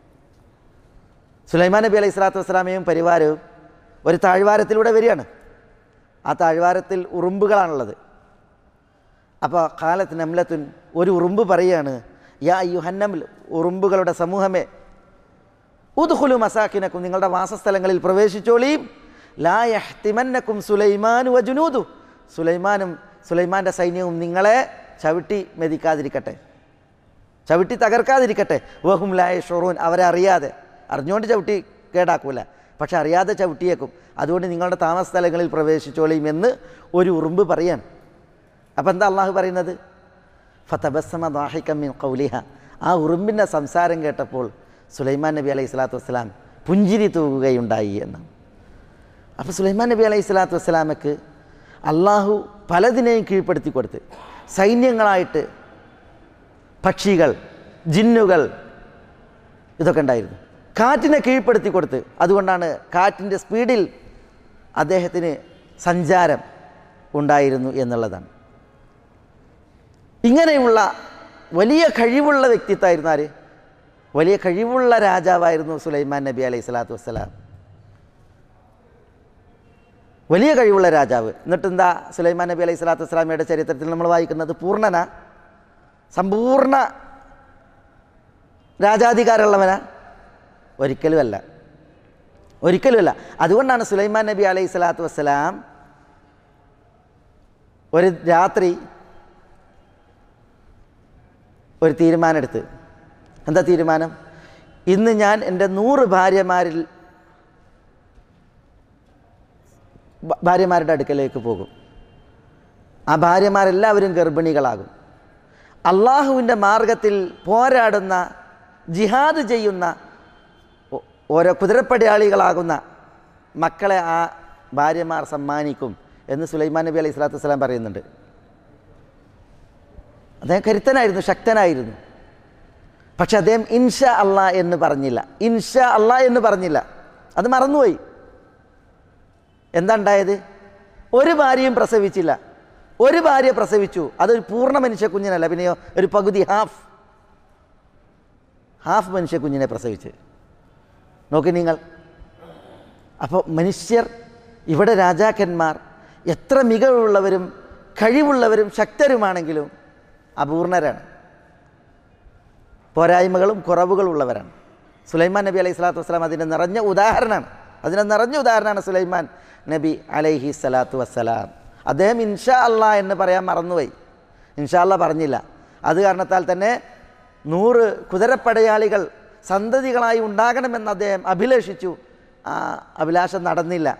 സുലൈമാൻ നബി അലൈഹി സ്വലാത്തു വസ്സലാമയും പരിവാരവും ഒരു താഴ്വാരത്തിലൂടെ വരികയാണ്. ആ താഴ്വാരത്തിൽ ഉറുമ്പുകളാണുള്ളത്. അപ്പോൾ ഖാലത്ത് നംലത്തുൻ, ഒരു ഉറുമ്പ് പറയുകയാണ്, യാ അയ്യുഹന്നംൽ, ഉറുമ്പുകളുടെ സമൂഹമേ, ഉദ്ഖുലു മസാകിനകും, നിങ്ങളുടെ വാസസ്ഥലങ്ങളിൽ പ്രവേശിച്ചോളിയും, ലാ യഹ്തിമന്നകും സുലൈമാനു വജുനൂദു, സുലൈമാനും സുലൈമാൻ്റെ സൈന്യവും നിങ്ങളെ ചവിട്ടി മെതിക്കാതിരിക്കട്ടെ, ചവിട്ടി തകർക്കാതിരിക്കട്ടെ. വഹും ലാ യശൂറൂൻ, അവരെ അറിയാതെ, അറിഞ്ഞുകൊണ്ട് ചവിട്ടി കേടാക്കൂല, പക്ഷെ അറിയാതെ ചവിട്ടിയേക്കും. അതുകൊണ്ട് നിങ്ങളുടെ താമസ സ്ഥലങ്ങളിൽ പ്രവേശിച്ചോളിയും എന്ന് ഒരു ഉറുമ്പ് പറയാൻ. അപ്പം എന്താ അള്ളാഹു പറയുന്നത്? ഫതബസ്സമ ദാഹികം മിൻ ഖൗലിഹ, ആ ഉറുമ്പിൻ്റെ സംസാരം കേട്ടപ്പോൾ സുലൈമാൻ നബി അലൈഹി സ്വലാത്തു വസ്സലാം പുഞ്ചിരി തൂകുകയുണ്ടായി എന്ന്. അപ്പോൾ സുലൈമാൻ നബി അലൈഹി സ്വലാത്തു വസ്സലാമക്ക് അള്ളാഹു പലതിനെയും കീഴ്പ്പെടുത്തി കൊടുത്ത്, സൈന്യങ്ങളായിട്ട് പക്ഷികൾ, ജിന്നുകൾ, ഇതൊക്കെ ഉണ്ടായിരുന്നു. കാറ്റിനെ കീഴ്പ്പെടുത്തി കൊടുത്ത്, അതുകൊണ്ടാണ് കാറ്റിൻ്റെ സ്പീഡിൽ അദ്ദേഹത്തിന് സഞ്ചാരം ഉണ്ടായിരുന്നു എന്നുള്ളതാണ്. ഇങ്ങനെയുള്ള വലിയ കഴിവുള്ള വ്യക്തിത്വമായിരുന്നു ആര്? വലിയ കഴിവുള്ള രാജാവായിരുന്നു സുലൈമാൻ നബി അലൈഹി സ്വലാത്തു വസ്സലാം. വലിയ കഴിവുള്ള രാജാവ്. എന്നിട്ടെന്താ സുലൈമാൻ നബി അലൈഹി സ്വലാത്തു വസ്സലാമയുടെ ചരിത്രത്തിൽ നമ്മൾ വായിക്കുന്നത്? പൂർണ്ണന, സമ്പൂർണ്ണ രാജാധികാരമുള്ളവനാ? ഒരിക്കലുമല്ല, ഒരിക്കലുമല്ല. അതുകൊണ്ടാണ് സുലൈമാൻ നബി അലൈഹി സ്വലാത്തു വസ്സലാം ഒരു രാത്രി ഒരു തീരുമാനമെടുത്ത്. എന്താ തീരുമാനം? ഇന്ന് ഞാൻ എൻ്റെ നൂറ് ഭാര്യമാരിൽ ഭാര്യമാരുടെ അടുക്കലേക്ക് പോകും. ആ ഭാര്യമാരെല്ലാവരും ഗർഭിണികളാകും. അള്ളാഹുവിൻ്റെ മാർഗത്തിൽ പോരാടുന്ന, ജിഹാദ് ചെയ്യുന്ന ഓരോ കുതിരപ്പടയാളികളാകുന്ന മക്കളെ ആ ഭാര്യമാർ സമ്മാനിക്കും എന്ന് സുലൈമാൻ നബി അലൈഹി സ്വലാത്തു വസ്സലാം പറയുന്നുണ്ട്. അദ്ദേഹം കരുത്തനായിരുന്നു, ശക്തനായിരുന്നു. പക്ഷെ അദ്ദേഹം ഇൻഷാ അള്ളാ എന്ന് പറഞ്ഞില്ല. ഇൻഷാ അള്ളാ എന്ന് പറഞ്ഞില്ല, അത് മറന്നുപോയി. എന്താ ഉണ്ടായത്? ഒരു ഭാര്യയും പ്രസവിച്ചില്ല. ഒരു ഭാര്യ പ്രസവിച്ചു, അതൊരു പൂർണ്ണ മനുഷ്യ കുഞ്ഞിനല്ല, പിന്നെയോ ഒരു പകുതി, ഹാഫ് ഹാഫ് മനുഷ്യ കുഞ്ഞിനെ പ്രസവിച്ച്. നോക്കി നിങ്ങൾ. അപ്പോൾ മനുഷ്യർ, ഇവിടെ രാജാക്കന്മാർ എത്ര മികവുള്ളവരും കഴിവുള്ളവരും ശക്തരുമാണെങ്കിലും അപൂർണരാണ്, പോരായ്മകളും കുറവുകളും ഉള്ളവരാണ്. സുലൈമാൻ നബി അലൈഹി സ്വലാത്തു വസ്സലാം അതിൻ്റെ നിറഞ്ഞ ഉദാഹരണമാണ്. അതിൻ്റെ നിറഞ്ഞ ഉദാഹരണമാണ് സുലൈമാൻ നബി അലൈഹി സ്വലാത്തു വസ്സലാം. അദ്ദേഹം ഇൻഷാ അള്ളാ എന്ന് പറയാൻ മറന്നുപോയി, ഇൻഷാ അള്ളാ പറഞ്ഞില്ല. അത് കാരണത്താൽ തന്നെ നൂറ് കുതിരപ്പടയാളികൾ സന്തതികളായി ഉണ്ടാകണമെന്ന് അദ്ദേഹം അഭിലാഷിച്ചു. ആ അഭിലാഷം നടന്നില്ല.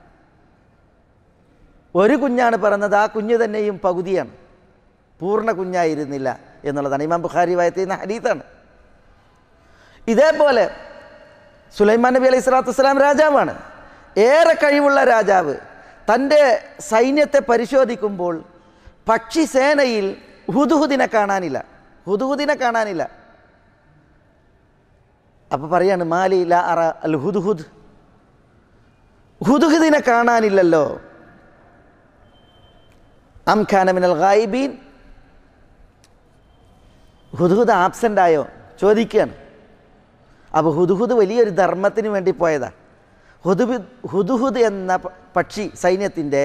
ഒരു കുഞ്ഞാണ് പിറന്നത്, ആ കുഞ്ഞ് തന്നെയും പകുതിയാണ്, പൂർണ്ണ കുഞ്ഞായിരുന്നില്ല എന്നുള്ളതാണ്. ഇമാം ബുഖാരി വായത്ത് ചെയ്യുന്ന ഹദീസാണ്. ഇതേപോലെ സുലൈമാൻ നബി അലൈഹി സ്വലാത്തു വസ്സലാം രാജാവാണ്, ഏറെ കഴിവുള്ള രാജാവ്. തൻ്റെ സൈന്യത്തെ പരിശോധിക്കുമ്പോൾ പക്ഷിസേനയിൽ ഹുദ്ഹുദിനെ കാണാനില്ല, ഹുദ്ഹുദിനെ കാണാനില്ല. അപ്പോൾ പറയാണ്, മാലി ലാ അറ അൽ ഹുദ്ഹുദ്, ഹുദ്ഹുദിനെ കാണാനില്ലല്ലോ. അം ഖാന മിനൽ ഗായിബീൻ, ഹുദ്ഹുദ് ആബ്സെൻ്റ് ആയോ ചോദിക്കുകയാണ്. അപ്പോൾ ഹുദ്ഹുദ് വലിയൊരു ധർമ്മത്തിന് വേണ്ടി പോയതാ. ഹുദ്ഹുദ് ഹുദ്ഹുദ് എന്ന പക്ഷി സൈന്യത്തിൻ്റെ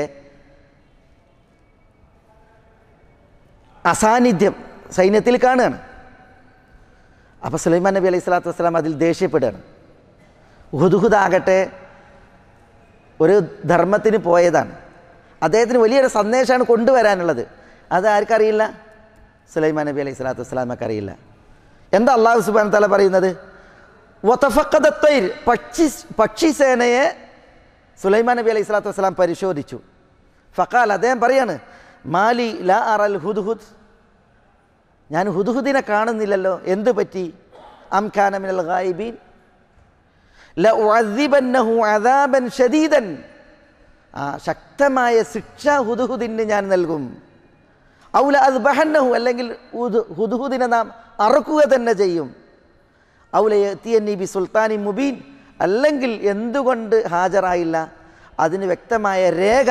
അസാന്നിധ്യം സൈന്യത്തിൽ കാണുകയാണ്. അപ്പോൾ സുലൈമാൻ നബി അലൈഹി സ്വലാത്തു വസ്സലാം അതിൽ ദേഷ്യപ്പെടുകയാണ്. ഹുദ്ഹുദ് ആകട്ടെ ഒരു ധർമ്മത്തിന് പോയതാണ്, അദ്ദേഹത്തിന് വലിയൊരു സന്ദേശമാണ് കൊണ്ടുവരാനുള്ളത്. അത് ആർക്കറിയില്ല? സുലൈമാൻ നബി അലൈഹി സ്വലാത്തു വസ്സലാമക്ക് അറിയില്ല. എന്താ അള്ളാഹു സുബ്ഹാനഹു തആല പറയുന്നത്? വതഫഖദ തൈർ, പക്ഷി പക്ഷിസേനയെ സുലൈമാൻ നബി അലൈഹി സ്വലാത്തു വസ്സലാം പരിശോധിച്ചു. ഫഖാൽ, അദ്ദേഹം പറയാണ്, മാലി ലാ അറൽ ഹുദ്ഹുദ്, ഞാൻ ഹുദ്ഹുദിനെ കാണുന്നില്ലല്ലോ, എന്തു പറ്റി? അം കാന മിനൽ ഗായിബീൻ ലഉഅദ്ദിബന്നഹു അദാബൻ ശദീദൻ, ആ ശക്തമായ ശിക്ഷ ഹുദ്ഹുദിന് ഞാൻ നൽകും. ഔ ലഅദ്ബഹന്നഹു, അല്ലെങ്കിൽ ഹുദ്ഹുദിനെ നാം അറുക്കുക തന്നെ ചെയ്യും. ഔ ലയഅതിയനി ബി സുൽത്താനി മുബീൻ, അല്ലെങ്കിൽ എന്തുകൊണ്ട് ഹാജരായില്ല, അതിന് വ്യക്തമായ രേഖ,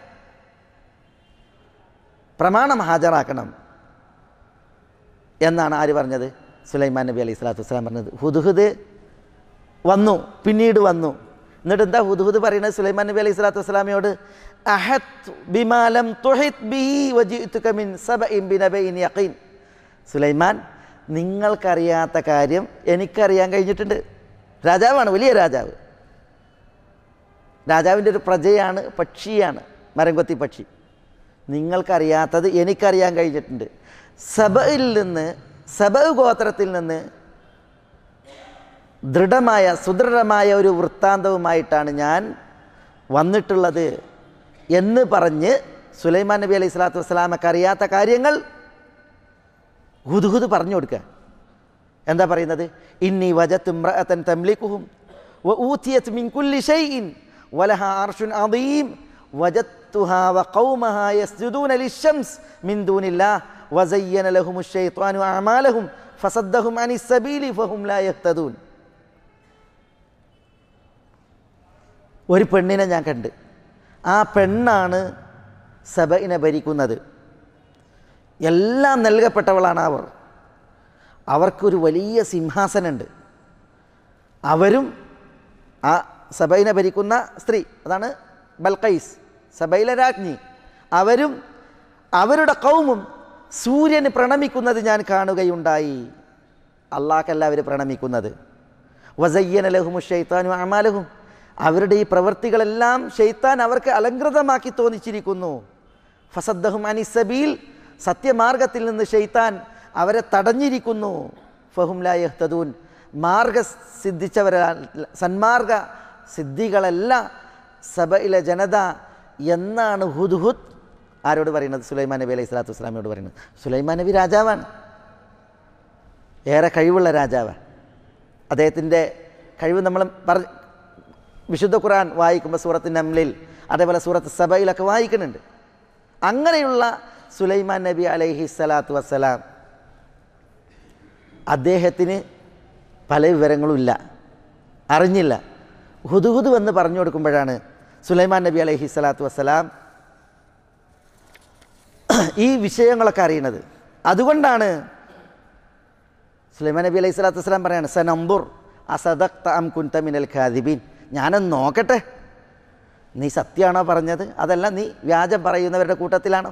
പ്രമാണം ഹാജരാക്കണം എന്നാണ് ആര് പറഞ്ഞത്? സുലൈമാൻ നബി അലൈഹി സ്വലാത്തു വസ്സലാം പറഞ്ഞത്. ഹുദ്ഹുദ് വന്നു, പിന്നീട് വന്നു. എന്നിട്ട് എന്താ ഹുദ്ഹുദ് പറയുന്നത് സുലൈമാൻ നബി അലൈഹി സ്വലാത്തു വസ്സലാമയോട്? അഹത്ത് ബിമാ ലം തുഹിത് ബിഹി വജിഅതുക മിൻ സബഇൻ ബിനബഇൻ യഖീൻ, സുലൈമാൻ, നിങ്ങൾക്കറിയാത്ത കാര്യം എനിക്കറിയാൻ കഴിഞ്ഞിട്ടുണ്ട്. രാജാവാണ്, വലിയ രാജാവ്. രാജാവിൻ്റെ ഒരു പ്രജയാണ്, പക്ഷിയാണ്, മരംകൊത്തി പക്ഷി. നിങ്ങൾക്കറിയാത്തത് എനിക്കറിയാൻ കഴിഞ്ഞിട്ടുണ്ട്. സബയിൽ നിന്ന്, സബ ഗോത്രത്തിൽ നിന്ന് ദൃഢമായ സുദൃഢമായ ഒരു വൃത്താന്തവുമായിട്ടാണ് ഞാൻ വന്നിട്ടുള്ളത് എന്ന് പറഞ്ഞ് സുലൈമാൻ നബി അലൈഹി സ്വലാത്തു വസ്സലാമക്ക് അറിയാത്ത കാര്യങ്ങൾ ഹുദ്ഹുദ് പറഞ്ഞു കൊടുക്കുക. എന്താ പറയുന്നത്? ഇന്നി വജത്തു ഇംറഅതൻ തംലികുഹും വഊതിയത് മിൻ കുല്ലി ഷൈഇൻ വലഹാ അർശുൻ അദീം വജത്തുഹാ വഖൗമഹാ യസ്ജുദൂന ലിശ്ശംസ് മിൻ ദൂനില്ലാഹ് വസയ്യന ലഹുമുശ് ശൈത്വാനു അഅമാലഹും ഫസദ്ദഹും അനിസ് സബീലി ഫഹും ലാ യഹ്തദൂൻ. ഒരു പെണ്ണിനെ ഞാൻ കണ്ട്. ആ പെണ്ണാണ് സബയിനെ ഭരിക്കുന്നത്. എല്ലാം നൽകപ്പെട്ടവളാണ് അവർ. അവർക്കൊരു വലിയ സിംഹാസനമുണ്ട്. അവരും ആ സബയിനെ ഭരിക്കുന്ന സ്ത്രീ, അതാണ് ബൽഖൈസ്, സബയിലെ രാജ്ഞി, അവരും അവരുടെ കൗമും സൂര്യന് പ്രണമിക്കുന്നത് ഞാൻ കാണുകയുണ്ടായി. അള്ളാഹ്ക്കല്ല അവർ പ്രണമിക്കുന്നത്. വസയ്യന ലഹുമുശ് ശൈത്വാനു അഅമാലഹും, അവരുടെ ഈ പ്രവൃത്തികളെല്ലാം ശൈത്താൻ അവർക്ക് അലങ്കൃതമാക്കി തോന്നിച്ചിരിക്കുന്നു. ഫസദ്ദഹും അനിസ് സബീൽ, സത്യമാർഗത്തിൽ നിന്ന് ശൈത്താൻ അവരെ തടഞ്ഞിരിക്കുന്നു. ഫഹും ലാ യഹ്തദൂൻ, മാർഗ സിദ്ധിച്ചവരല്ല, സന്മാർഗ സിദ്ധികളല്ല സബയിലെ ജനത എന്നാണ് ഹുദ്ഹുദ് ആരോട് പറയുന്നത്? സുലൈമാൻ നബി അലൈഹി സ്വലാത്തു വസ്സലാമിനോട് പറയുന്നത്. സുലൈമാൻ നബി രാജാവാണ്, ഏറെ കഴിവുള്ള രാജാവാണ്. അദ്ദേഹത്തിൻ്റെ കഴിവ് നമ്മൾ പറ വിശുദ്ധ ഖുർആൻ വായിക്കുമ്പോൾ സൂറത്ത് നംലിൽ, അതേപോലെ സൂറത്ത് സബയിലൊക്കെ വായിക്കുന്നുണ്ട്. അങ്ങനെയുള്ള സുലൈമാൻ നബി അലൈഹി സ്വലാത്തു വസ്സലാം, അദ്ദേഹത്തിന് പല വിവരങ്ങളും ഇല്ല, അറിഞ്ഞില്ല. ഹുദ്ഹുദ് വന്ന് പറഞ്ഞു കൊടുക്കുമ്പോഴാണ് സുലൈമാൻ നബി അലൈഹി സ്വലാത്തു വസ്സലാം ഈ വിഷയങ്ങളൊക്കെ അറിയുന്നത്. അതുകൊണ്ടാണ് സുലൈമാൻ നബി അലൈഹി സ്വലാത്തു വസ്സലാം പറയാണ്, സനംബുർ അസദഖ്ത അം കുൻത മിനൽ കാദിബീൻ, ഞാനൊന്ന് നോക്കട്ടെ, നീ സത്യമാണോ പറഞ്ഞത്, അതല്ല നീ വ്യാജം പറയുന്നവരുടെ കൂട്ടത്തിലാണോ?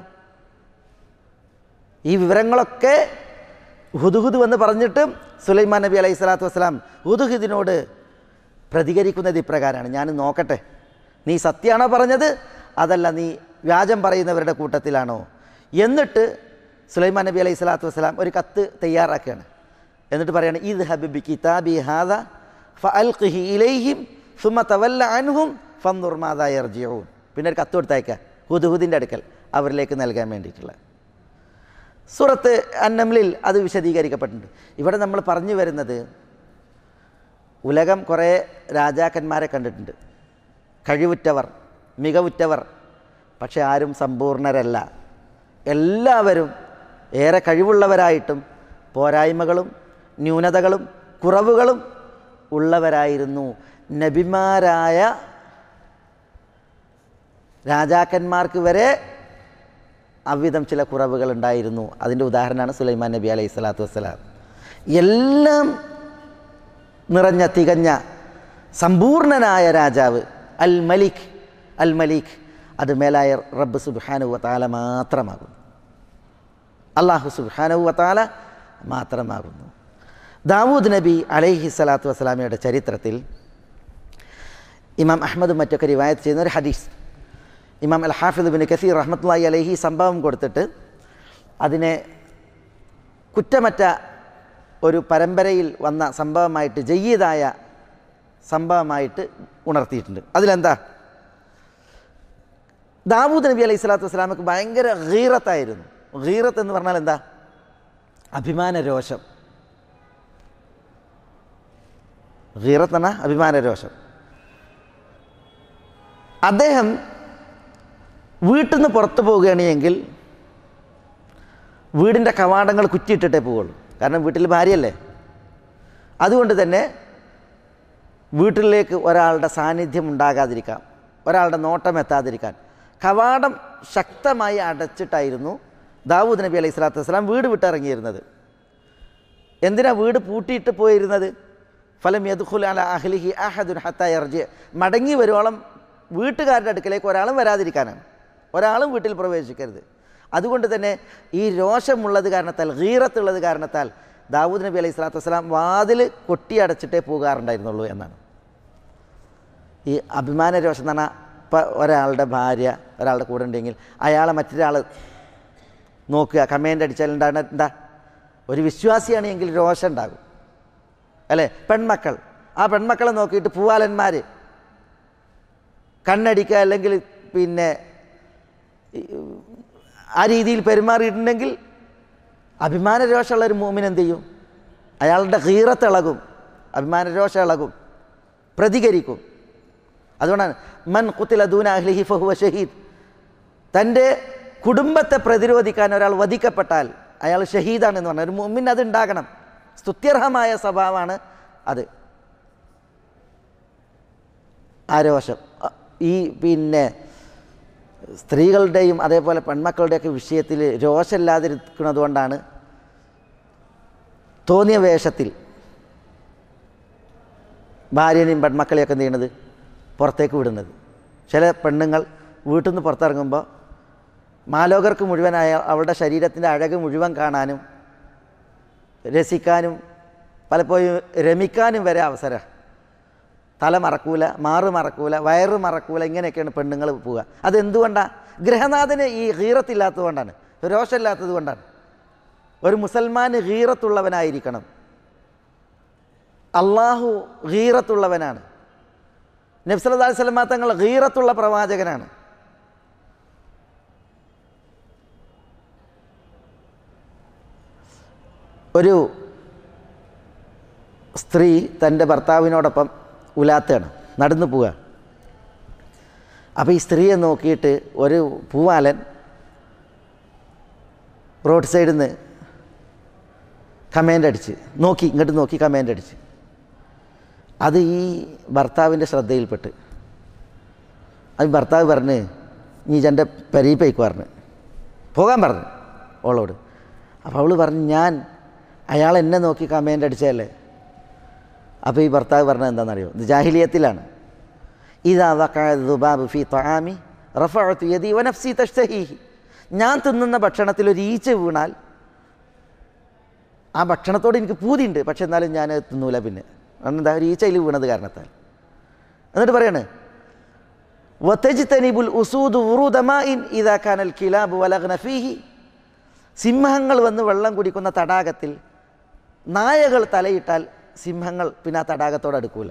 ഈ വിവരങ്ങളൊക്കെ ഹുദ്ഹുദ് വന്ന് പറഞ്ഞിട്ട് സുലൈമാൻ നബി അലൈഹി സ്വലാത്തു വസ്സലാം ഹുദ്ഹുദിനോട് പ്രതികരിക്കുന്നത് ഇപ്രകാരമാണ്, ഞാൻ നോക്കട്ടെ, നീ സത്യമാണോ പറഞ്ഞത്, അതല്ല നീ വ്യാജം പറയുന്നവരുടെ കൂട്ടത്തിലാണോ? എന്നിട്ട് സുലൈമാൻ നബി അലൈഹി സ്വലാത്തു വസ്സലാം ഒരു കത്ത് തയ്യാറാക്കുകയാണ്. എന്നിട്ട് പറയാണ്, ഇത് ഹബിബി കിതാബി ഹാദ ഫഅൽഖിഹി ഇലൈഹിം സുമ്മ തവല്ല അൻഹും ഫൻദുർ മാദാ യർജിഊൻ. പിന്നെ ഒരു കത്ത് കൊടുത്തയക്കുക ഹുദ്ഹുദിൻ്റെ അടുക്കൽ, അവരിലേക്ക് നൽകാൻ വേണ്ടിയിട്ടുള്ള. സൂറത്ത് അന്നംലിൽ അത് വിശദീകരിക്കപ്പെട്ടിട്ടുണ്ട്. ഇവിടെ നമ്മൾ പറഞ്ഞു വരുന്നത്, ഉലകം കുറേ രാജാക്കന്മാരെ കണ്ടിട്ടുണ്ട്, കഴിവുറ്റവർ, മികവുറ്റവർ, പക്ഷെ ആരും സമ്പൂർണരല്ല. എല്ലാവരും ഏറെ കഴിവുള്ളവരായിട്ടും പോരായ്മകളും ന്യൂനതകളും കുറവുകളും ഉള്ളവരായിരുന്നു. നബിമാരായ രാജാക്കന്മാർക്ക് വരെ അവിധം ചില കുറവുകൾ ഉണ്ടായിരുന്നു. അതിൻ്റെ ഉദാഹരണമാണ് സുലൈമാൻ നബി അലൈഹി സ്വലാത്തു വസ്സലാം. എല്ലാം നിറഞ്ഞ തികഞ്ഞ സമ്പൂർണനായ രാജാവ്, അൽ മലിക്. അൽ മലിക് അത് മേലായ റബ്ബ് സുബ്ഹാനഹു വ തആല മാത്രമാകുന്നു, അല്ലാഹു സുബ്ഹാനഹു വ തആല മാത്രമാകുന്നു. ദാവൂദ് നബി അലൈഹി സ്വലാത്തു വസ്സലാമയുടെ ചരിത്രത്തിൽ ഇമാം അഹ്മദും മറ്റൊക്കെ റിവായത്ത് ചെയ്യുന്ന ഒരു ഹദീസ്, ഇമാം അൽ ഹാഫിദ് ഇബ്നു കസീർ റഹ്മത്തുള്ളാഹി അലൈഹി സംഭവം കൊടുത്തിട്ട് അതിനെ കുറ്റമറ്റ ഒരു പരമ്പരയിൽ വന്ന സംഭവമായിട്ട്, ജയ്യിദായ സംഭവമായിട്ട് ഉണർത്തിയിട്ടുണ്ട്. അതിലെന്താ? ദാവൂദ് നബി അലൈഹി സ്വലാത്തു വസ്സലാമക്ക് ഭയങ്കര ഗീറത്തായിരുന്നു. ഗീറത്ത് എന്ന് പറഞ്ഞാൽ എന്താ? അഭിമാന രോഷം. ഗീറത്ത് എന്നാ അഭിമാന രോഷം. അദ്ദേഹം വീട്ടിൽ നിന്ന് പുറത്തു പോവുകയാണെങ്കിൽ വീടിൻ്റെ കവാടങ്ങൾ കുറ്റിയിട്ടിട്ടേ പോവുള്ളൂ. കാരണം വീട്ടിൽ ഭാര്യയല്ലേ. അതുകൊണ്ട് തന്നെ വീട്ടിലേക്ക് ഒരാളുടെ സാന്നിധ്യം ഉണ്ടാകാതിരിക്കാം, ഒരാളുടെ നോട്ടം എത്താതിരിക്കാൻ കവാടം ശക്തമായി അടച്ചിട്ടായിരുന്നു ദാവൂദ് നബി അലൈഹി സ്വലാത്തു വസ്സലാം വീട് വിട്ടിറങ്ങിയിരുന്നത്. എന്തിനാ വീട് പൂട്ടിയിട്ട് പോയിരുന്നത്? ഫലം യദ്ഖുൽ അലാ അഹ്ലിഹി അഹദുൻ ഹത്താ യർജി, മടങ്ങി വരുവോളം വീട്ടുകാരുടെ അടുക്കലേക്ക് ഒരാളും വരാതിരിക്കാനാണ്, ഒരാളും വീട്ടിൽ പ്രവേശിക്കരുത്. അതുകൊണ്ട് തന്നെ ഈ രോഷമുള്ളത് കാരണത്താൽ, ഗീറത്തുള്ളത് കാരണത്താൽ ദാവൂദ് നബി അലൈഹി സ്വലാത്തു വസ്സലാം വാതിൽ കൊട്ടിയടച്ചിട്ടേ പോകാറുണ്ടായിരുന്നുള്ളൂ എന്നാണ്. ഈ അഭിമാന രോഷം എന്ന് പറഞ്ഞാൽ ഇപ്പം ഒരാളുടെ ഭാര്യ ഒരാളുടെ കൂടെ ഉണ്ടെങ്കിൽ അയാളെ മറ്റൊരാൾ നോക്കുക, കമൻ്റ് അടിച്ചാൽ ഉണ്ടാകുന്ന എന്താ, ഒരു വിശ്വാസിയാണ് എങ്കിൽ രോഷം ഉണ്ടാകും അല്ലേ. പെൺമക്കൾ, ആ പെൺമക്കളെ നോക്കിയിട്ട് പൂവാലന്മാർ കണ്ണടിക്കുക അല്ലെങ്കിൽ പിന്നെ ആ രീതിയിൽ പെരുമാറിയിട്ടുണ്ടെങ്കിൽ അഭിമാന രോഷമുള്ളൊരു മൂമിൻ എന്ത് ചെയ്യും? അയാളുടെ ഗീറത്ത് ഇളകും, അഭിമാന രോഷം ഇളകും, പ്രതികരിക്കും. അതുകൊണ്ടാണ് മൻ ഖുതില ദൂന അഹ്ലിഹി ഫഹുവ ഷഹീദ്. തൻ്റെ കുടുംബത്തെ പ്രതിരോധിക്കാൻ ഒരാൾ വധിക്കപ്പെട്ടാൽ അയാൾ ഷഹീദാണെന്ന് പറഞ്ഞാൽ ഒരു മുഅ്മിൻ അത് ഉണ്ടാകണം. സ്തുത്യർഹമായ സ്വഭാവമാണ് അത്. ആ രോഷം ഈ പിന്നെ സ്ത്രീകളുടെയും അതേപോലെ പെൺമക്കളുടെയൊക്കെ വിഷയത്തിൽ രോഷമില്ലാതിരിക്കുന്നത് കൊണ്ടാണ് തോന്നിയ വേഷത്തിൽ ഭാര്യനെയും പെൺമക്കളെയൊക്കെ എന്ത് ചെയ്യണത്, പുറത്തേക്ക് വിടുന്നത്. ചില പെണ്ണുങ്ങൾ വീട്ടിൽ നിന്ന് പുറത്തിറങ്ങുമ്പോൾ മാലോകർക്ക് മുഴുവനായ അവളുടെ ശരീരത്തിൻ്റെ അഴക് മുഴുവൻ കാണാനും രസിക്കാനും പലപ്പോഴും രമിക്കാനും വരെ അവസരം. തല മറക്കൂല, മാറ് മറക്കൂല, വയറ് മറക്കൂല, ഇങ്ങനെയൊക്കെയാണ് പെണ്ണുങ്ങൾ പോവുക. അതെന്തുകൊണ്ടാണ്? ഗൃഹനാഥന് ഈ ഗീറത്തില്ലാത്തത് കൊണ്ടാണ്, രോഷമില്ലാത്തത് കൊണ്ടാണ്. ഒരു മുസൽമാന് ഗീറത്തുള്ളവനായിരിക്കണം. അള്ളാഹു ഗീറത്തുള്ളവനാണ്. നബി സല്ലല്ലാഹു അലൈഹി വസല്ലം തങ്ങൾ ഗീറത്തുള്ള പ്രവാചകനാണ്. ഒരു സ്ത്രീ തൻ്റെ ഭർത്താവിനോടൊപ്പം ഉലാത്താണ്, നടന്നു പോവുക. അപ്പോൾ ഈ സ്ത്രീയെ നോക്കിയിട്ട് ഒരു പൂവാലൻ റോഡ് സൈഡിൽ നിന്ന് കമൻ്റ് അടിച്ച് നോക്കി, ഇങ്ങോട്ട് നോക്കി കമൻ്റ് അടിച്ച്. അത് ഈ ഭർത്താവിൻ്റെ ശ്രദ്ധയിൽപ്പെട്ട് അത് ഭർത്താവ് പറഞ്ഞ് നീ എൻ്റെ പെരീപ്പേക്ക് പറഞ്ഞ് പോകാൻ പറഞ്ഞു ഓളോട്. അപ്പോൾ അവൾ പറഞ്ഞു ഞാൻ അയാൾ എന്നെ നോക്കി കമൻ്റ് അടിച്ചതല്ലേ. അപ്പോൾ ഈ ഭർത്താവ് പറഞ്ഞത് എന്താണെന്നറിയോ? ഇത് ജാഹിലിയത്തിലാണ്. ഇദാ വഖഅ ദുബാബു ഫീ തആമി റഫഅതു യദി വനഫ്സി തഷ്തഹീഹി. ഞാൻ തിന്നുന്ന ഭക്ഷണത്തിൽ ഒരു ഈച്ച വീണാൽ ആ ഭക്ഷണത്തോട് എനിക്ക് പൂതിയുണ്ട്, പക്ഷെ എന്നാലും ഞാൻ തിന്നൂല. പിന്നെ എന്താ, ഒരു ഈച്ചയിൽ വീണത് കാരണത്താൽ. എന്നിട്ട് പറയാണ് വതജ്തനിബുൽ ഉസൂദു വുറൂദ മാഇൻ ഇദാ കാനൽ കിലാബു വലഗ്ന ഫീഹി. സിംഹങ്ങൾ വന്ന് വെള്ളം കുടിക്കുന്ന തടാകത്തിൽ നായകൾ തലയിട്ടാൽ സിംഹങ്ങൾ പിന്നെ ആ തടാകത്തോട് അടുക്കൂല.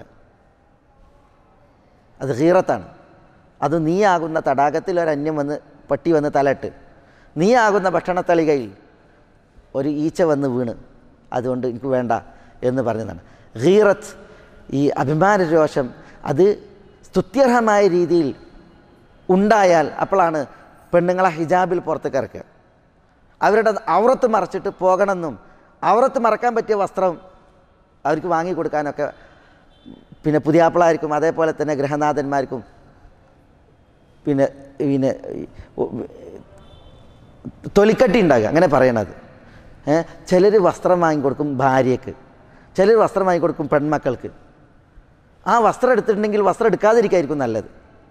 അത് ഗീറത്താണ്. അത് നീയാകുന്ന തടാകത്തിൽ ഒരന്യം വന്ന് പട്ടി വന്ന് തലയിട്ട്, നീയാകുന്ന ഭക്ഷണത്തളികയിൽ ഒരു ഈച്ച വന്ന് വീണ്, അതുകൊണ്ട് എനിക്ക് വേണ്ട എന്ന് പറഞ്ഞതാണ്. ഗീറത്ത്, ഈ അഭിമാന രോഷം, അത് സ്തുത്യർഹമായ രീതിയിൽ ഉണ്ടായാൽ അപ്പോഴാണ് പെണ്ണുങ്ങളെ ഹിജാബിൽ പുറത്തേക്ക് ഇറക്കുക. അവരുടെ ഔറത്ത് മറച്ചിട്ട് പോകണമെന്നും ഔറത്ത് മറക്കാൻ പറ്റിയ വസ്ത്രം അവർക്ക് വാങ്ങിക്കൊടുക്കാനൊക്കെ പിന്നെ പുതിയാപ്പിളാർക്കും അതേപോലെ തന്നെ ഗൃഹനാഥന്മാർക്കും പിന്നെ പിന്നെ തൊലിക്കട്ടി ഉണ്ടാകുക, അങ്ങനെ പറയണത്. ചിലർ വസ്ത്രം വാങ്ങിക്കൊടുക്കും ഭാര്യയ്ക്ക്, ചിലർ വസ്ത്രം വാങ്ങിക്കൊടുക്കും പെൺമക്കൾക്ക്. ആ വസ്ത്രം എടുത്തിട്ടുണ്ടെങ്കിൽ വസ്ത്രം എടുക്കാതിരിക്കായിരിക്കും നല്ലത്.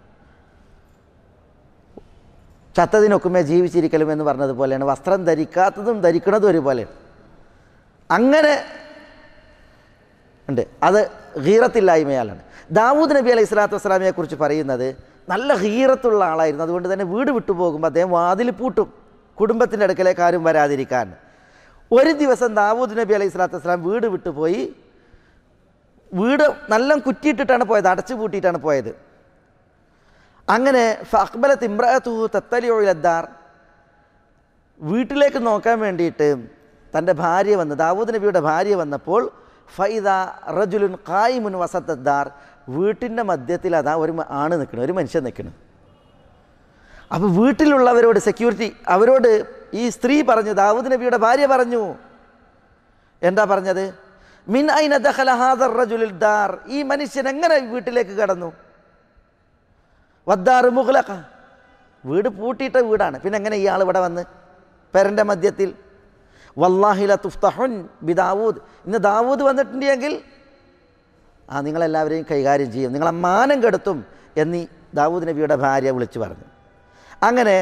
ചത്തതിനൊക്കുമേ ജീവിച്ചിരിക്കലും എന്ന് പറഞ്ഞതുപോലെയാണ് വസ്ത്രം ധരിക്കാത്തതും ധരിക്കുന്നതും ഒരുപോലെയാണ്. അങ്ങനെ ഉണ്ട്. അത് ഗീറത്തില്ലായ്മയാലാണ്. ദാവൂദ് നബി അലൈഹി സ്വലാത്തു വസ്സലാമിനെ കുറിച്ച് പറയുന്നത് നല്ല ഗീറത്തുള്ള ആളായിരുന്നു. അതുകൊണ്ട് തന്നെ വീട് വിട്ടു പോകുമ്പോൾ അദ്ദേഹം വാതിൽ പൂട്ടും, കുടുംബത്തിൻ്റെ അടുക്കലേക്ക് ആരും വരാതിരിക്കാൻ. ഒരു ദിവസം ദാവൂദ് നബി അലൈഹി സ്വലാത്തു വസ്സലാം വീട് വിട്ടുപോയി. വീട് നല്ല കുറ്റിയിട്ടിട്ടാണ് പോയത്, അടച്ചു പൂട്ടിയിട്ടാണ് പോയത്. അങ്ങനെ ഫഅഖ്ബലത് ഇംറഅതുഹു തത്തലിഉ ഇലദ്ദാർ. വീട്ടിലേക്ക് നോക്കാൻ വേണ്ടിയിട്ട് തൻ്റെ ഭാര്യ വന്ന്, ദാവൂദ് നബിയുടെ ഭാര്യ വന്നപ്പോൾ ഫൈദാ റജുലുൻ ഖായിമുൻ വസത്തദ്ദാർ. വീട്ടിൻ്റെ മധ്യത്തിൽ അതാ ഒരു ആണ് നിൽക്കണം, ഒരു മനുഷ്യൻ നിൽക്കണം. അപ്പോൾ വീട്ടിലുള്ളവരോട് സെക്യൂരിറ്റി അവരോട് ഈ സ്ത്രീ പറഞ്ഞു, ദാവൂദ് നബിയുടെ ഭാര്യ പറഞ്ഞു, എന്താ പറഞ്ഞത്? മിൻ ഐന ദഖല ഹാദർ റജുലുൽ ദാർ. ഈ മനുഷ്യൻ എങ്ങനെ വീട്ടിലേക്ക് കടന്നു? വദ്ദാർ മുഗ്ലഖ. വീട് പൂട്ടിയിട്ട വീടാണ്, പിന്നെ എങ്ങനെ ഇയാൾ ഇവിടെ വന്ന് പെരൻ്റെ മധ്യത്തിൽ? വല്ലാഹി ല തുഫ്തഹുൻ ബി ദാവൂദ്. ഇന്ന് ദാവൂദ് വന്നിട്ടുണ്ടെങ്കിൽ ആ നിങ്ങളെല്ലാവരെയും കൈകാര്യം ചെയ്യും, നിങ്ങളെ മാനം കെടുത്തും എന്നീ ദാവൂദ് നബിയുടെ ഭാര്യ വിളിച്ചു പറഞ്ഞു. അങ്ങനെ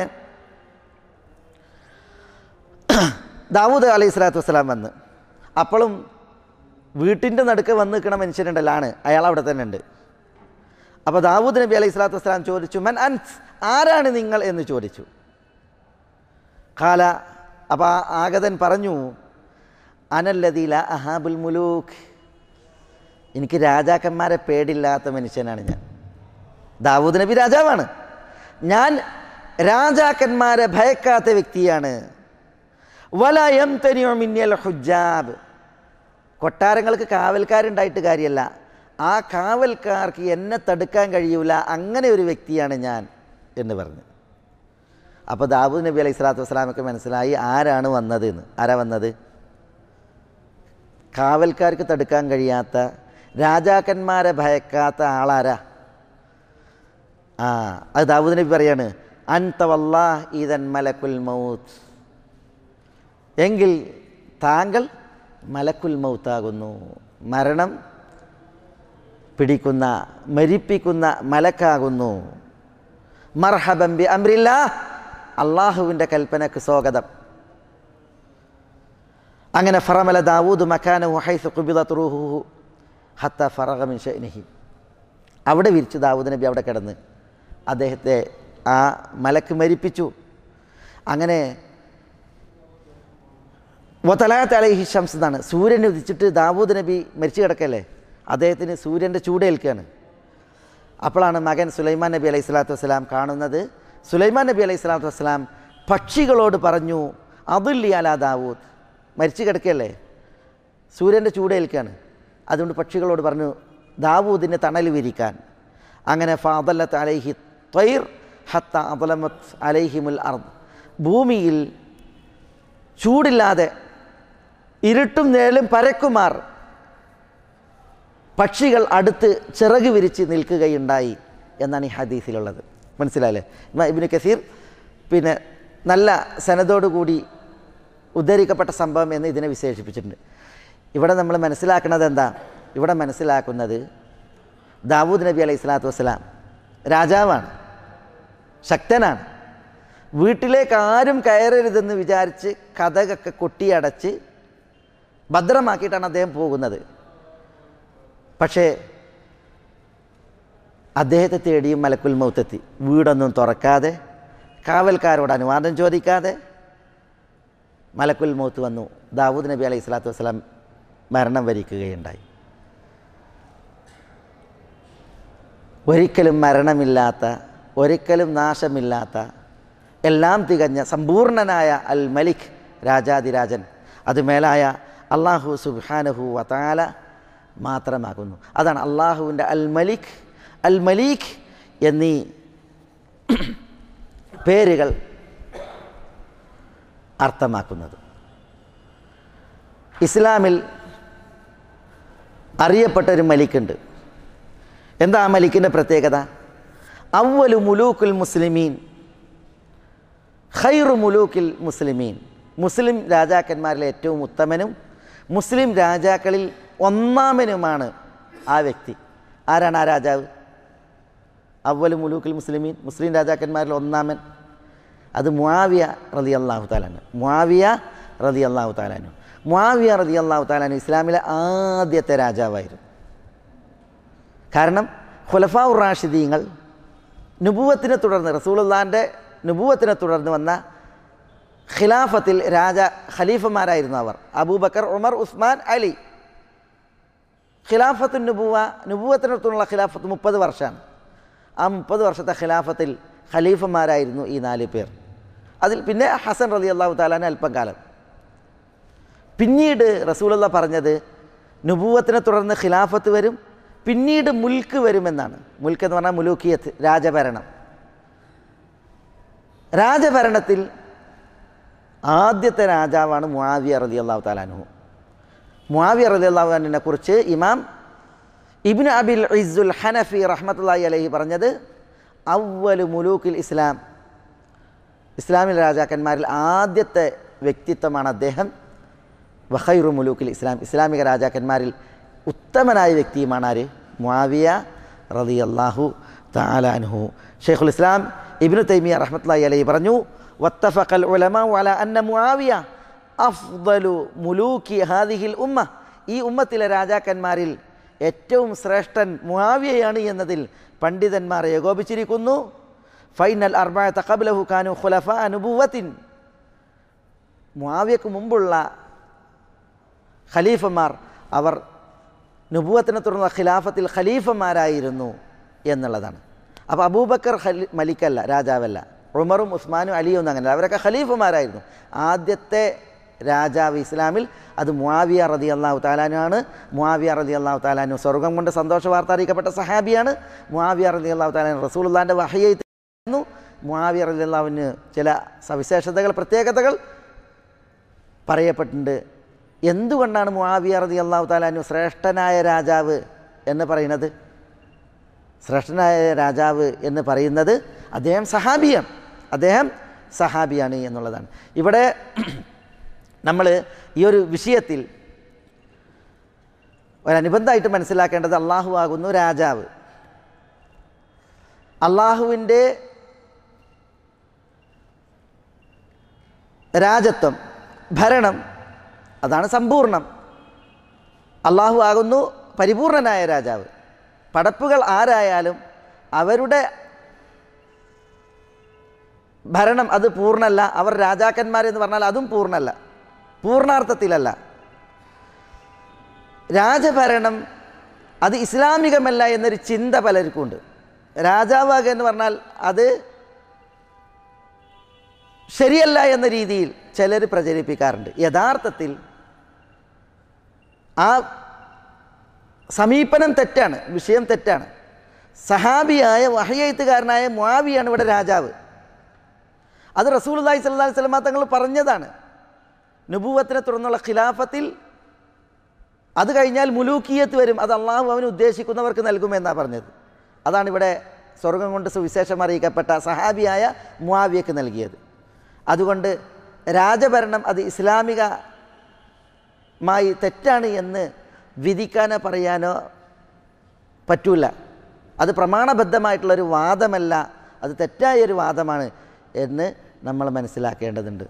ദാവൂദ് അലൈഹി സ്വലാത്തു വസ്സലാം വന്ന്, അപ്പോഴും വീട്ടിൻ്റെ നടുക്ക് വന്ന് നിൽക്കണ മനുഷ്യനുണ്ടല്ലോ, ആണ് അയാൾ അവിടെ തന്നെ ഉണ്ട്. അപ്പോൾ ദാവൂദ് നബി അലൈഹി സ്വലാത്തു വസ്സലാം ചോദിച്ചു, മൻ അൻത്, ആരാണ് നിങ്ങൾ എന്ന് ചോദിച്ചു. ഖാല, അപ്പോൾ ആ ആഗതൻ പറഞ്ഞു, അനല്ലദീ ലാ അഹാബുൽ മുലൂക്ക്, എനിക്ക് രാജാക്കന്മാരെ പേടില്ലാത്ത മനുഷ്യനാണ് ഞാൻ. ദാവൂദ് നബി രാജാവാണ്, ഞാൻ രാജാക്കന്മാരെ ഭയക്കാത്ത വ്യക്തിയാണ്. വലാ യംതനിഉ മിന്നൽ ഹുജ്ജാബ്, കൊട്ടാരങ്ങൾക്ക് കാവൽക്കാരുണ്ടായിട്ട് കാര്യമല്ല, ആ കാവൽക്കാർക്ക് എന്നെ തടുക്കാൻ കഴിയൂല, അങ്ങനെ ഒരു വ്യക്തിയാണ് ഞാൻ എന്ന് പറഞ്ഞു. അപ്പോൾ ദാവൂദ് നബി അലൈഹി സ്വലാത്തു വസ്സലാമൊക്കെ മനസ്സിലായി ആരാണ് വന്നത് എന്ന്. ആരാ വന്നത്? കാവൽക്കാർക്ക് തടുക്കാൻ കഴിയാത്ത, രാജാക്കന്മാരെ ഭയക്കാത്ത ആളാരാ? ആ അത് ദാവൂദ് നബി പറയാണ്, അൻത വല്ലാഹ് ഇദൻ മലക്കുൽ മൗത്ത്, എങ്കിൽ താങ്കൾ മലക്കുൽ മൗത്താകുന്നു, മരണം പിടിക്കുന്ന മരിപ്പിക്കുന്ന മലക്കാകുന്നു. മർഹബൻ ബി അംരില്ലാഹ്, അള്ളാഹുവിൻ്റെ കൽപ്പനക്ക് സ്വാഗതം. അങ്ങനെ ഫറമല ദാവൂദ് മക്കാനഹു ഹൈസു ഖുബിദത് റൂഹുഹു ഹത്താ ഫറഗ മിൻ ശഅനിഹി, അവിടെ വിരിച്ചു ദാവൂദ് നബി അവിടെ കിടന്ന് അദ്ദേഹത്തെ ആ മലക്ക് മരിപ്പിച്ചു. അങ്ങനെ വതലഅത് അലൈഹി ശംസ് എന്നാണ്, സൂര്യൻ ഉദിച്ചിട്ട് ദാവൂദ് നബി മരിച്ചു കിടക്കല്ലേ, അദ്ദേഹത്തിന് സൂര്യൻ്റെ ചൂടേൽക്കുകയാണ്. അപ്പോഴാണ് മകൻ സുലൈമാൻ നബി അലൈഹി സ്വലാത്തു വസ്സലാം കാണുന്നത്. സുലൈമാൻ നബി അലൈഹി സ്വലാത്തു വസ്സലാം പക്ഷികളോട് പറഞ്ഞു, അതുല്ലി അലാ ദാവൂദ്, മരിച്ചു കിടക്കല്ലേ, സൂര്യൻ്റെ ചൂടേൽക്കുകയാണ്, അതുകൊണ്ട് പക്ഷികളോട് പറഞ്ഞു ദാവൂദിന് തണൽ വിരിക്കാൻ. അങ്ങനെ ഫഅദല്ലത്ത് അലൈഹി ത്വയ്ർ ഹത്ത അദ്ലമത് അലൈഹിമുൽ അർദ്, ഭൂമിയിൽ ചൂടില്ലാതെ ഇരുട്ടും നിഴലും പരക്കുമാർ പക്ഷികൾ അടുത്ത് ചിറക് വിരിച്ച് നിൽക്കുകയുണ്ടായി എന്നാണ് ഈ ഹദീസിലുള്ളത്. മനസ്സിലായില്ലേ? ഇബ്നു കസീർ പിന്നെ നല്ല സനദോടുകൂടി ഉദ്ധരിക്കപ്പെട്ട സംഭവം എന്ന് ഇതിനെ വിശേഷിപ്പിച്ചിട്ടുണ്ട്. ഇവിടെ നമ്മൾ മനസ്സിലാക്കുന്നത് എന്താ? ഇവിടെ മനസ്സിലാക്കുന്നത് ദാവൂദ് നബി അലൈഹി സ്വലാത്തു വസ്സലാം രാജാവാണ്, ശക്തനാണ്. വീട്ടിലേക്ക് ആരും കയറരുതെന്ന് വിചാരിച്ച് കതകൊക്കെ കൊട്ടിയടച്ച് ഭദ്രമാക്കിയിട്ടാണ് അദ്ദേഹം പോകുന്നത്. പക്ഷേ അദ്ദേഹത്തെ തേടിയും മലക്കുൽ മൗത്തെത്തി. വീടൊന്നും തുറക്കാതെ, കാവൽക്കാരോട് അനുവാദം ചോദിക്കാതെ മലക്കുൽ മൗത്ത് വന്നു. ദാവൂദ് നബി അലൈഹി സ്വലാത്തു വസ്സലാം മരണം വരിക്കുകയുണ്ടായി. ഒരിക്കലും മരണമില്ലാത്ത, ഒരിക്കലും നാശമില്ലാത്ത, എല്ലാം തികഞ്ഞ സമ്പൂർണനായ അൽ മലിക്, രാജാതിരാജൻ, അത് മേലായ അള്ളാഹു സുബ്ഹാനഹു വതആല മാത്രമാകുന്നു. അതാണ് അള്ളാഹുവിൻ്റെ അൽ മലിക്, അൽ മലീക് എന്നീ പേരുകൾ അർത്ഥമാക്കുന്നത്. ഇസ്ലാമിൽ അറിയപ്പെട്ടൊരു മലിക്കുണ്ട്. എന്താ ആ മലിക്കിൻ്റെ പ്രത്യേകത? അവ്വലു മുലൂക്കുൽ മുസ്ലിമീൻ ഖൈറു മുലൂക്കിൽ മുസ്ലിമീൻ, മുസ്ലിം രാജാക്കന്മാരിലെ ഏറ്റവും ഉത്തമനും മുസ്ലിം രാജാക്കളിൽ ഒന്നാമനുമാണ് ആ വ്യക്തി. ആരാണ് ആ രാജാവ്? അവ്വലു മുലൂക്കിൽ മുസ്ലിമീൻ, മുസ്ലിം രാജാക്കന്മാരിൽ ഒന്നാമൻ, അത് മുആവിയ റളിയല്ലാഹു തആല അൻഹു. മുആവിയ റളിയല്ലാഹു തആല അൻഹു മുആവിയ റളിയല്ലാഹു തആല അൻഹു ഇസ്ലാമിലെ ആദ്യത്തെ രാജാവായിരുന്നു. കാരണം ഖുലഫാഉർ റാഷിദീങ്ങൾ നുബുവത്തിനെ തുടർന്ന്, റസൂലുള്ളാഹിൻ്റെ നുബുവത്തിനെ തുടർന്ന് വന്ന ഖിലാഫത്തിൽ രാജ ഖലീഫമാരായിരുന്നു അവർ. അബൂബക്കർ, ഉമർ, ഉസ്മാൻ, അലി. ഖിലാഫത്തു നുബുവ, നുബുവത്തിനടുത്തുള്ള ഖിലാഫത്ത് മുപ്പത് വർഷമാണ്. ആ മുപ്പത് വർഷത്തെ ഖിലാഫത്തിൽ ഖലീഫമാരായിരുന്നു ഈ നാല് പേർ. അതിൽ പിന്നെ ഹസൻ റളിയല്ലാഹു തആല അൻഹു അല്പം കാലം. പിന്നീട് റസൂലുള്ളാഹി പറഞ്ഞത് നുബുവത്തിനെ തുടർന്ന് ഖിലാഫത്ത് വരും, പിന്നീട് മുൽക്ക് വരുമെന്നാണ്. മുൽക്ക് എന്ന് പറഞ്ഞാൽ മുലൂക്കിയത്ത്, രാജഭരണം. രാജഭരണത്തിൽ ആദ്യത്തെ രാജാവാണ് മുആവിയ റളിയല്ലാഹു തആല അൻഹു. മുആവിയ റളിയല്ലാഹു അൻഹുവിനെ കുറിച്ച് ഇമാം ഇബ്നു അബിൽ ഇസ്സുൽ ഹനഫി റഹ്മത്തുള്ളാഹി അലൈഹി പറഞ്ഞത്, അവ്വലു മുലൂക്കിൽ ഇസ്ലാം, ഇസ്ലാമിലെ രാജാക്കന്മാരിൽ ആദ്യത്തെ വ്യക്തിത്വമാണ് അദ്ദേഹം. വഖൈറു മുലൂക്കിൽ ഇസ്ലാം, ഇസ്ലാമിക രാജാക്കന്മാരിൽ ഉത്തമനായ വ്യക്തിയുമാണ് ആര്? മുആവിയ റളിയല്ലാഹു തആല അൻഹു. ഷെയ്ഖുൽ ഇസ്ലാം ഇബ്നു തൈമിയ റഹ്മത്തുള്ളാഹി അലൈഹി പറഞ്ഞു, വത്തഫഖൽ ഉലമാഉ അലാ അന്ന മുആവിയ അഫ്ദലു മുലൂക്കി ഹാദിഹിൽ ഉമ്മ, ഈ ഉമ്മത്തിലെ രാജാക്കന്മാരിൽ ഏറ്റവും ശ്രേഷ്ഠൻ മുആവിയയാണ് എന്നതിൽ പണ്ഡിതന്മാർ ഏകോപിച്ചിരിക്കുന്നു. ഫൈനൽ അർബഅത ഖബ്ലഹു കാനു ഖുലഫാ നുബുവത്തിൻ, മുആവിയക്ക് മുമ്പുള്ള ഖലീഫമാർ അവർ നുബുവത്തിനെ തുടർന്ന ഖിലാഫത്തിൽ ഖലീഫമാരായിരുന്നു എന്നുള്ളതാണ്. അപ്പോൾ അബൂബക്കർ ഖലി മലിക്കല്ല, രാജാവല്ല. ഉമറും ഉസ്മാനും അലിയും ഒന്നും അങ്ങനെയല്ല, അവരൊക്കെ ഖലീഫമാരായിരുന്നു. ആദ്യത്തെ രാജാവ് ഇസ്ലാമിൽ അത് മുആവിയ റളിയല്ലാഹു തആലാനു ആണ്. മുആവിയ റളിയല്ലാഹു തആലാനു സ്വർഗ്ഗം കൊണ്ട് സന്തോഷ വാർത്ത അറിയിക്കപ്പെട്ട സഹാബിയാണ്. മുആവിയ റളിയല്ലാഹു തആലാനു റസൂലുള്ളാഹിൻ്റെ വഹയ്യായിരുന്നു. മുആവിയ റളിയല്ലാഹുവിന് ചില സവിശേഷതകൾ, പ്രത്യേകതകൾ പറയപ്പെട്ടിട്ടുണ്ട്. എന്തുകൊണ്ടാണ് മുആവിയ റളിയല്ലാഹു തആലാനു ശ്രേഷ്ഠനായ രാജാവ് എന്ന് പറയുന്നത്? ശ്രേഷ്ഠനായ രാജാവ് എന്ന് പറയുന്നത് അദ്ദേഹം സഹാബിയാണ്, അദ്ദേഹം സഹാബിയാണ് എന്നുള്ളതാണ്. ഇവിടെ നമ്മൾ ഈ ഒരു വിഷയത്തിൽ ഒരനുബന്ധമായിട്ട് മനസ്സിലാക്കേണ്ടത് അള്ളാഹു ആകുന്നു രാജാവ്. അള്ളാഹുവിൻ്റെ രാജത്വം, ഭരണം അതാണ് സമ്പൂർണം. അള്ളാഹു ആകുന്നു പരിപൂർണനായ രാജാവ്. പടപ്പുകൾ ആരായാലും അവരുടെ ഭരണം അത് പൂർണ്ണല്ല. അവർ രാജാക്കന്മാരെന്ന് പറഞ്ഞാൽ അതും പൂർണ്ണല്ല, പൂർണ്ണാർത്ഥത്തിലല്ല. രാജഭരണം അത് ഇസ്ലാമികമല്ല എന്നൊരു ചിന്ത പലർക്കുമുണ്ട്. രാജാവാകുക എന്ന് പറഞ്ഞാൽ അത് ശരിയല്ല എന്ന രീതിയിൽ ചിലർ പ്രചരിപ്പിക്കാറുണ്ട്. യഥാർത്ഥത്തിൽ ആ സമീപനം തെറ്റാണ്, വിഷയം തെറ്റാണ്. സഹാബിയായ വഹയ്യെഴുത്തുകാരനായ മുആവിയാണ് ഇവിടെ രാജാവ്. അത് റസൂലുള്ളാഹി സ്വല്ലല്ലാഹു അലൈഹി വസല്ലം തങ്ങൾ പറഞ്ഞതാണ്. നുബുവത്തിനെ തുടർന്നുള്ള ഖിലാഫത്തിൽ അത് കഴിഞ്ഞാൽ മുലൂക്കിയത്ത് വരും, അത് അള്ളാഹു അവന് ഉദ്ദേശിക്കുന്നവർക്ക് നൽകുമെന്നാണ് പറഞ്ഞത്. അതാണ് ഇവിടെ സ്വർഗം കൊണ്ട് സുവിശേഷം അറിയിക്കപ്പെട്ട സഹാബിയായ മുആവിയക്ക് നൽകിയത്. അതുകൊണ്ട് രാജഭരണം അത് ഇസ്ലാമികമായി തെറ്റാണ് എന്ന് വിധിക്കാനോ പറയാനോ പറ്റൂല. അത് പ്രമാണബദ്ധമായിട്ടുള്ളൊരു വാദമല്ല, അത് തെറ്റായൊരു വാദമാണ് എന്ന് നമ്മൾ മനസ്സിലാക്കേണ്ടതുണ്ട്.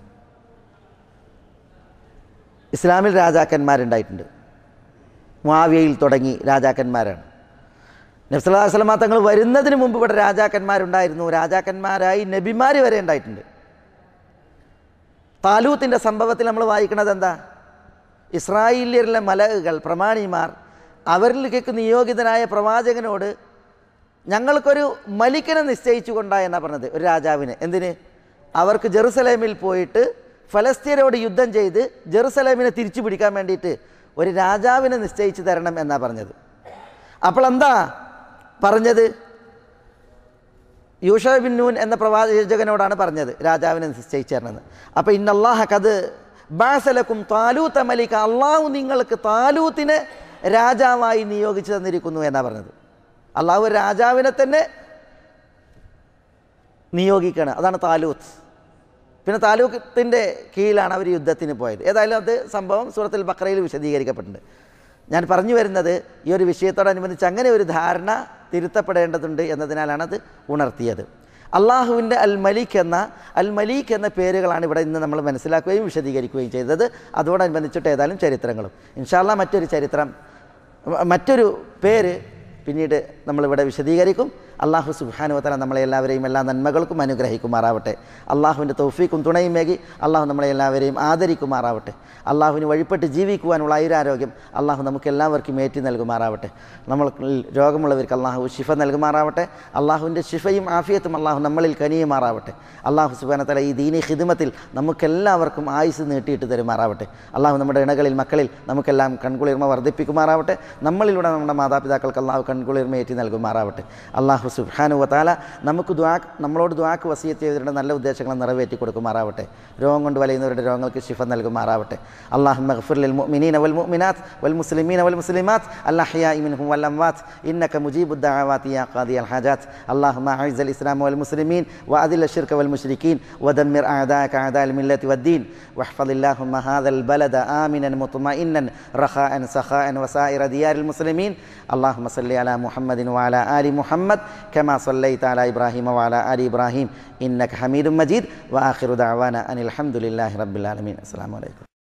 ഇസ്ലാമിൽ രാജാക്കന്മാരുണ്ടായിട്ടുണ്ട്. മുആവിയയിൽ തുടങ്ങി രാജാക്കന്മാരാണ്. നബി സല്ലല്ലാഹു അലൈഹി വസല്ലം തങ്ങൾ വരുന്നതിന് മുമ്പ് ഇവിടെ രാജാക്കന്മാരുണ്ടായിരുന്നു. രാജാക്കന്മാരായി നബിമാർ വരെ ഉണ്ടായിട്ടുണ്ട്. താലൂത്തിൻ്റെ സംഭവത്തിൽ നമ്മൾ വായിക്കുന്നത് എന്താ? ഇസ്രായേലിലെ മലകൾ, പ്രമാണിമാർ, അവരിലേക്ക് നിയോഗിതനായ പ്രവാചകനോട് ഞങ്ങൾക്കൊരു മലിക്കനെ നിശ്ചയിച്ചു കൊണ്ടാ എന്നാണ് പറഞ്ഞത്, ഒരു രാജാവിനെ. എന്തിന്? അവർക്ക് ജെറുസലേമിൽ പോയിട്ട് ഫലസ്തീനോട് യുദ്ധം ചെയ്ത് ജെറുസലേമിനെ തിരിച്ചു പിടിക്കാൻ വേണ്ടിയിട്ട് ഒരു രാജാവിനെ നിശ്ചയിച്ചു തരണം എന്നാണ് പറഞ്ഞത്. അപ്പോൾ എന്താ പറഞ്ഞത്? യൂഷ ബിൻ നൂൻ എന്ന പ്രവാചകനോടാണ് പറഞ്ഞത് രാജാവിനെ നിശ്ചയിച്ചു തരണമെന്ന്. അപ്പോൾ ഇന്നല്ലാഹ ഖദ് ബഅസലക്കും താലൂത മലിക, അള്ളാഹു നിങ്ങൾക്ക് താലൂത്തിനെ രാജാവായി നിയോഗിച്ചു തന്നിരിക്കുന്നു എന്നാണ് പറഞ്ഞത്. അള്ളാഹു രാജാവിനെ തന്നെ നിയോഗിക്കണം, അതാണ് താലൂത്ത്. പിന്നെ താലൂത്തിൻ്റെ കീഴിലാണ് അവർ യുദ്ധത്തിന് പോയത്. ഏതായാലും അത് സംഭവം സൂറത്തുൽ ബഖറയിൽ വിശദീകരിക്കപ്പെട്ടിട്ടുണ്ട്. ഞാൻ പറഞ്ഞു വരുന്നത് ഈ ഒരു വിഷയത്തോടനുബന്ധിച്ച് അങ്ങനെ ഒരു ധാരണ തിരുത്തപ്പെടേണ്ടതുണ്ട് എന്നതിനാലാണ് അത് ഉണർത്തിയത്. അള്ളാഹുവിൻ്റെ അൽ മലീഖ് എന്ന അൽ മലീഖ് എന്ന പേരുകളാണ് ഇവിടെ ഇന്ന് നമ്മൾ മനസ്സിലാക്കുകയും വിശദീകരിക്കുകയും ചെയ്തത്. അതോടനുബന്ധിച്ചിട്ട് ഏതായാലും ചരിത്രങ്ങളും ഇൻഷാ അല്ലാഹ് മറ്റൊരു ചരിത്രം, മറ്റൊരു പേര് പിന്നീട് നമ്മളിവിടെ വിശദീകരിക്കും. അള്ളാഹു സുബ്ഹാനഹു വ തആല നമ്മളെ എല്ലാവരെയും എല്ലാ നന്മകൾക്കും അനുഗ്രഹിക്കുമാറാവട്ടെ. അള്ളാഹുവിൻ്റെ തൗഫീഖും തുണയും മേകി അള്ളാഹു നമ്മളെ എല്ലാവരെയും ആദരിക്കുമാറാവട്ടെ. അള്ളാഹുവിന് വഴിപ്പെട്ട് ജീവിക്കുവാനുള്ള ആയുരാരോഗ്യം അള്ളാഹു നമുക്ക് എല്ലാവർക്കും ഏറ്റി നൽകുമാറാവട്ടെ. നമ്മൾ രോഗമുള്ളവർക്ക് അള്ളാഹു ശിഫ നൽകുമാറാവട്ടെ. അള്ളാഹുവിൻ്റെ ശിഫയും ആഫിയത്തും അള്ളാഹു നമ്മളിൽ കനിയുമാറാവട്ടെ. അള്ളാഹു സുബ്ഹാനഹു വ തആല ഈ ദീനി ഖിദ്മത്തിൽ നമുക്കെല്ലാവർക്കും ആയുസ് നീട്ടിയിട്ട് തരുമാറാവട്ടെ. അള്ളാഹു നമ്മുടെ ഇണകളിൽ മക്കളിൽ നമുക്കെല്ലാം കൺകുളിർമ വർദ്ധിപ്പിക്കുമാറാവട്ടെ. നമ്മളിലൂടെ നമ്മുടെ മാതാപിതാക്കൾക്ക് അള്ളാഹു കൺകുളിർമ ഏറ്റി നൽകുമാറാവട്ടെ. അള്ളാഹു സുബ്ഹാനഹു വ തആല നമുക്ക് ദുആ നമ്മളോട് ദുആക്ക് വസിയത്ത് ചെയ്തിട്ടുണ്ട് നല്ല ഉദ്ദേശങ്ങൾ നിറവേറ്റി കൊടുക്കുമാറാവട്ടെ. രോഗം കൊണ്ട് വലയുന്നവരുടെ രോഗങ്ങൾക്ക് ശിഫ നൽകുമാറാവട്ടെ. അല്ലാഹുമ്മ ഗ്ഫിർ ലിൽ മുഅ്മിനീന വൽ മുഅ്മിനാത്ത് വൽ മുസ്ലിമീന വൽ മുസ്ലിമാത്ത് അൽ അഹ്യാഇ മിൻഹും വൽ അംവാത്ത് ഇന്നക മുജീബുദ് ദഅവാതി യാ ഖാദിയൽ ഹാജാത്ത്. അല്ലാഹുമ്മ അഇസ്സൽ ഇസ്ലാമ വൽ മുസ്ലിമീൻ വഅദിൽ അശ്ശിർക വൽ മുശ്രിക്കീൻ വദമ്മിർ അഅദാഅക അഅദാഅൽ മില്ലത്തി വദ്ദീൻ വഹ്ഫളില്ലാഹുമ്മ ഹാദൽ ബലദ ആമിനൻ മുത്മഇന്നൻ റഖാഅൻ സഖാഅൻ വസായിറ ദിയാരിൽ മുസ്ലിമീൻ. അല്ലാഹുമ്മ സ്വല്ലി അലാ മുഹമ്മദിൻ വഅലാ ആലി മുഹമ്മദ് كما صليت على إبراهيم وعلى آل إبراهيم إنك حميد مجيد وآخر دعوانا أن الحمد لله رب العالمين. السلام عليكم.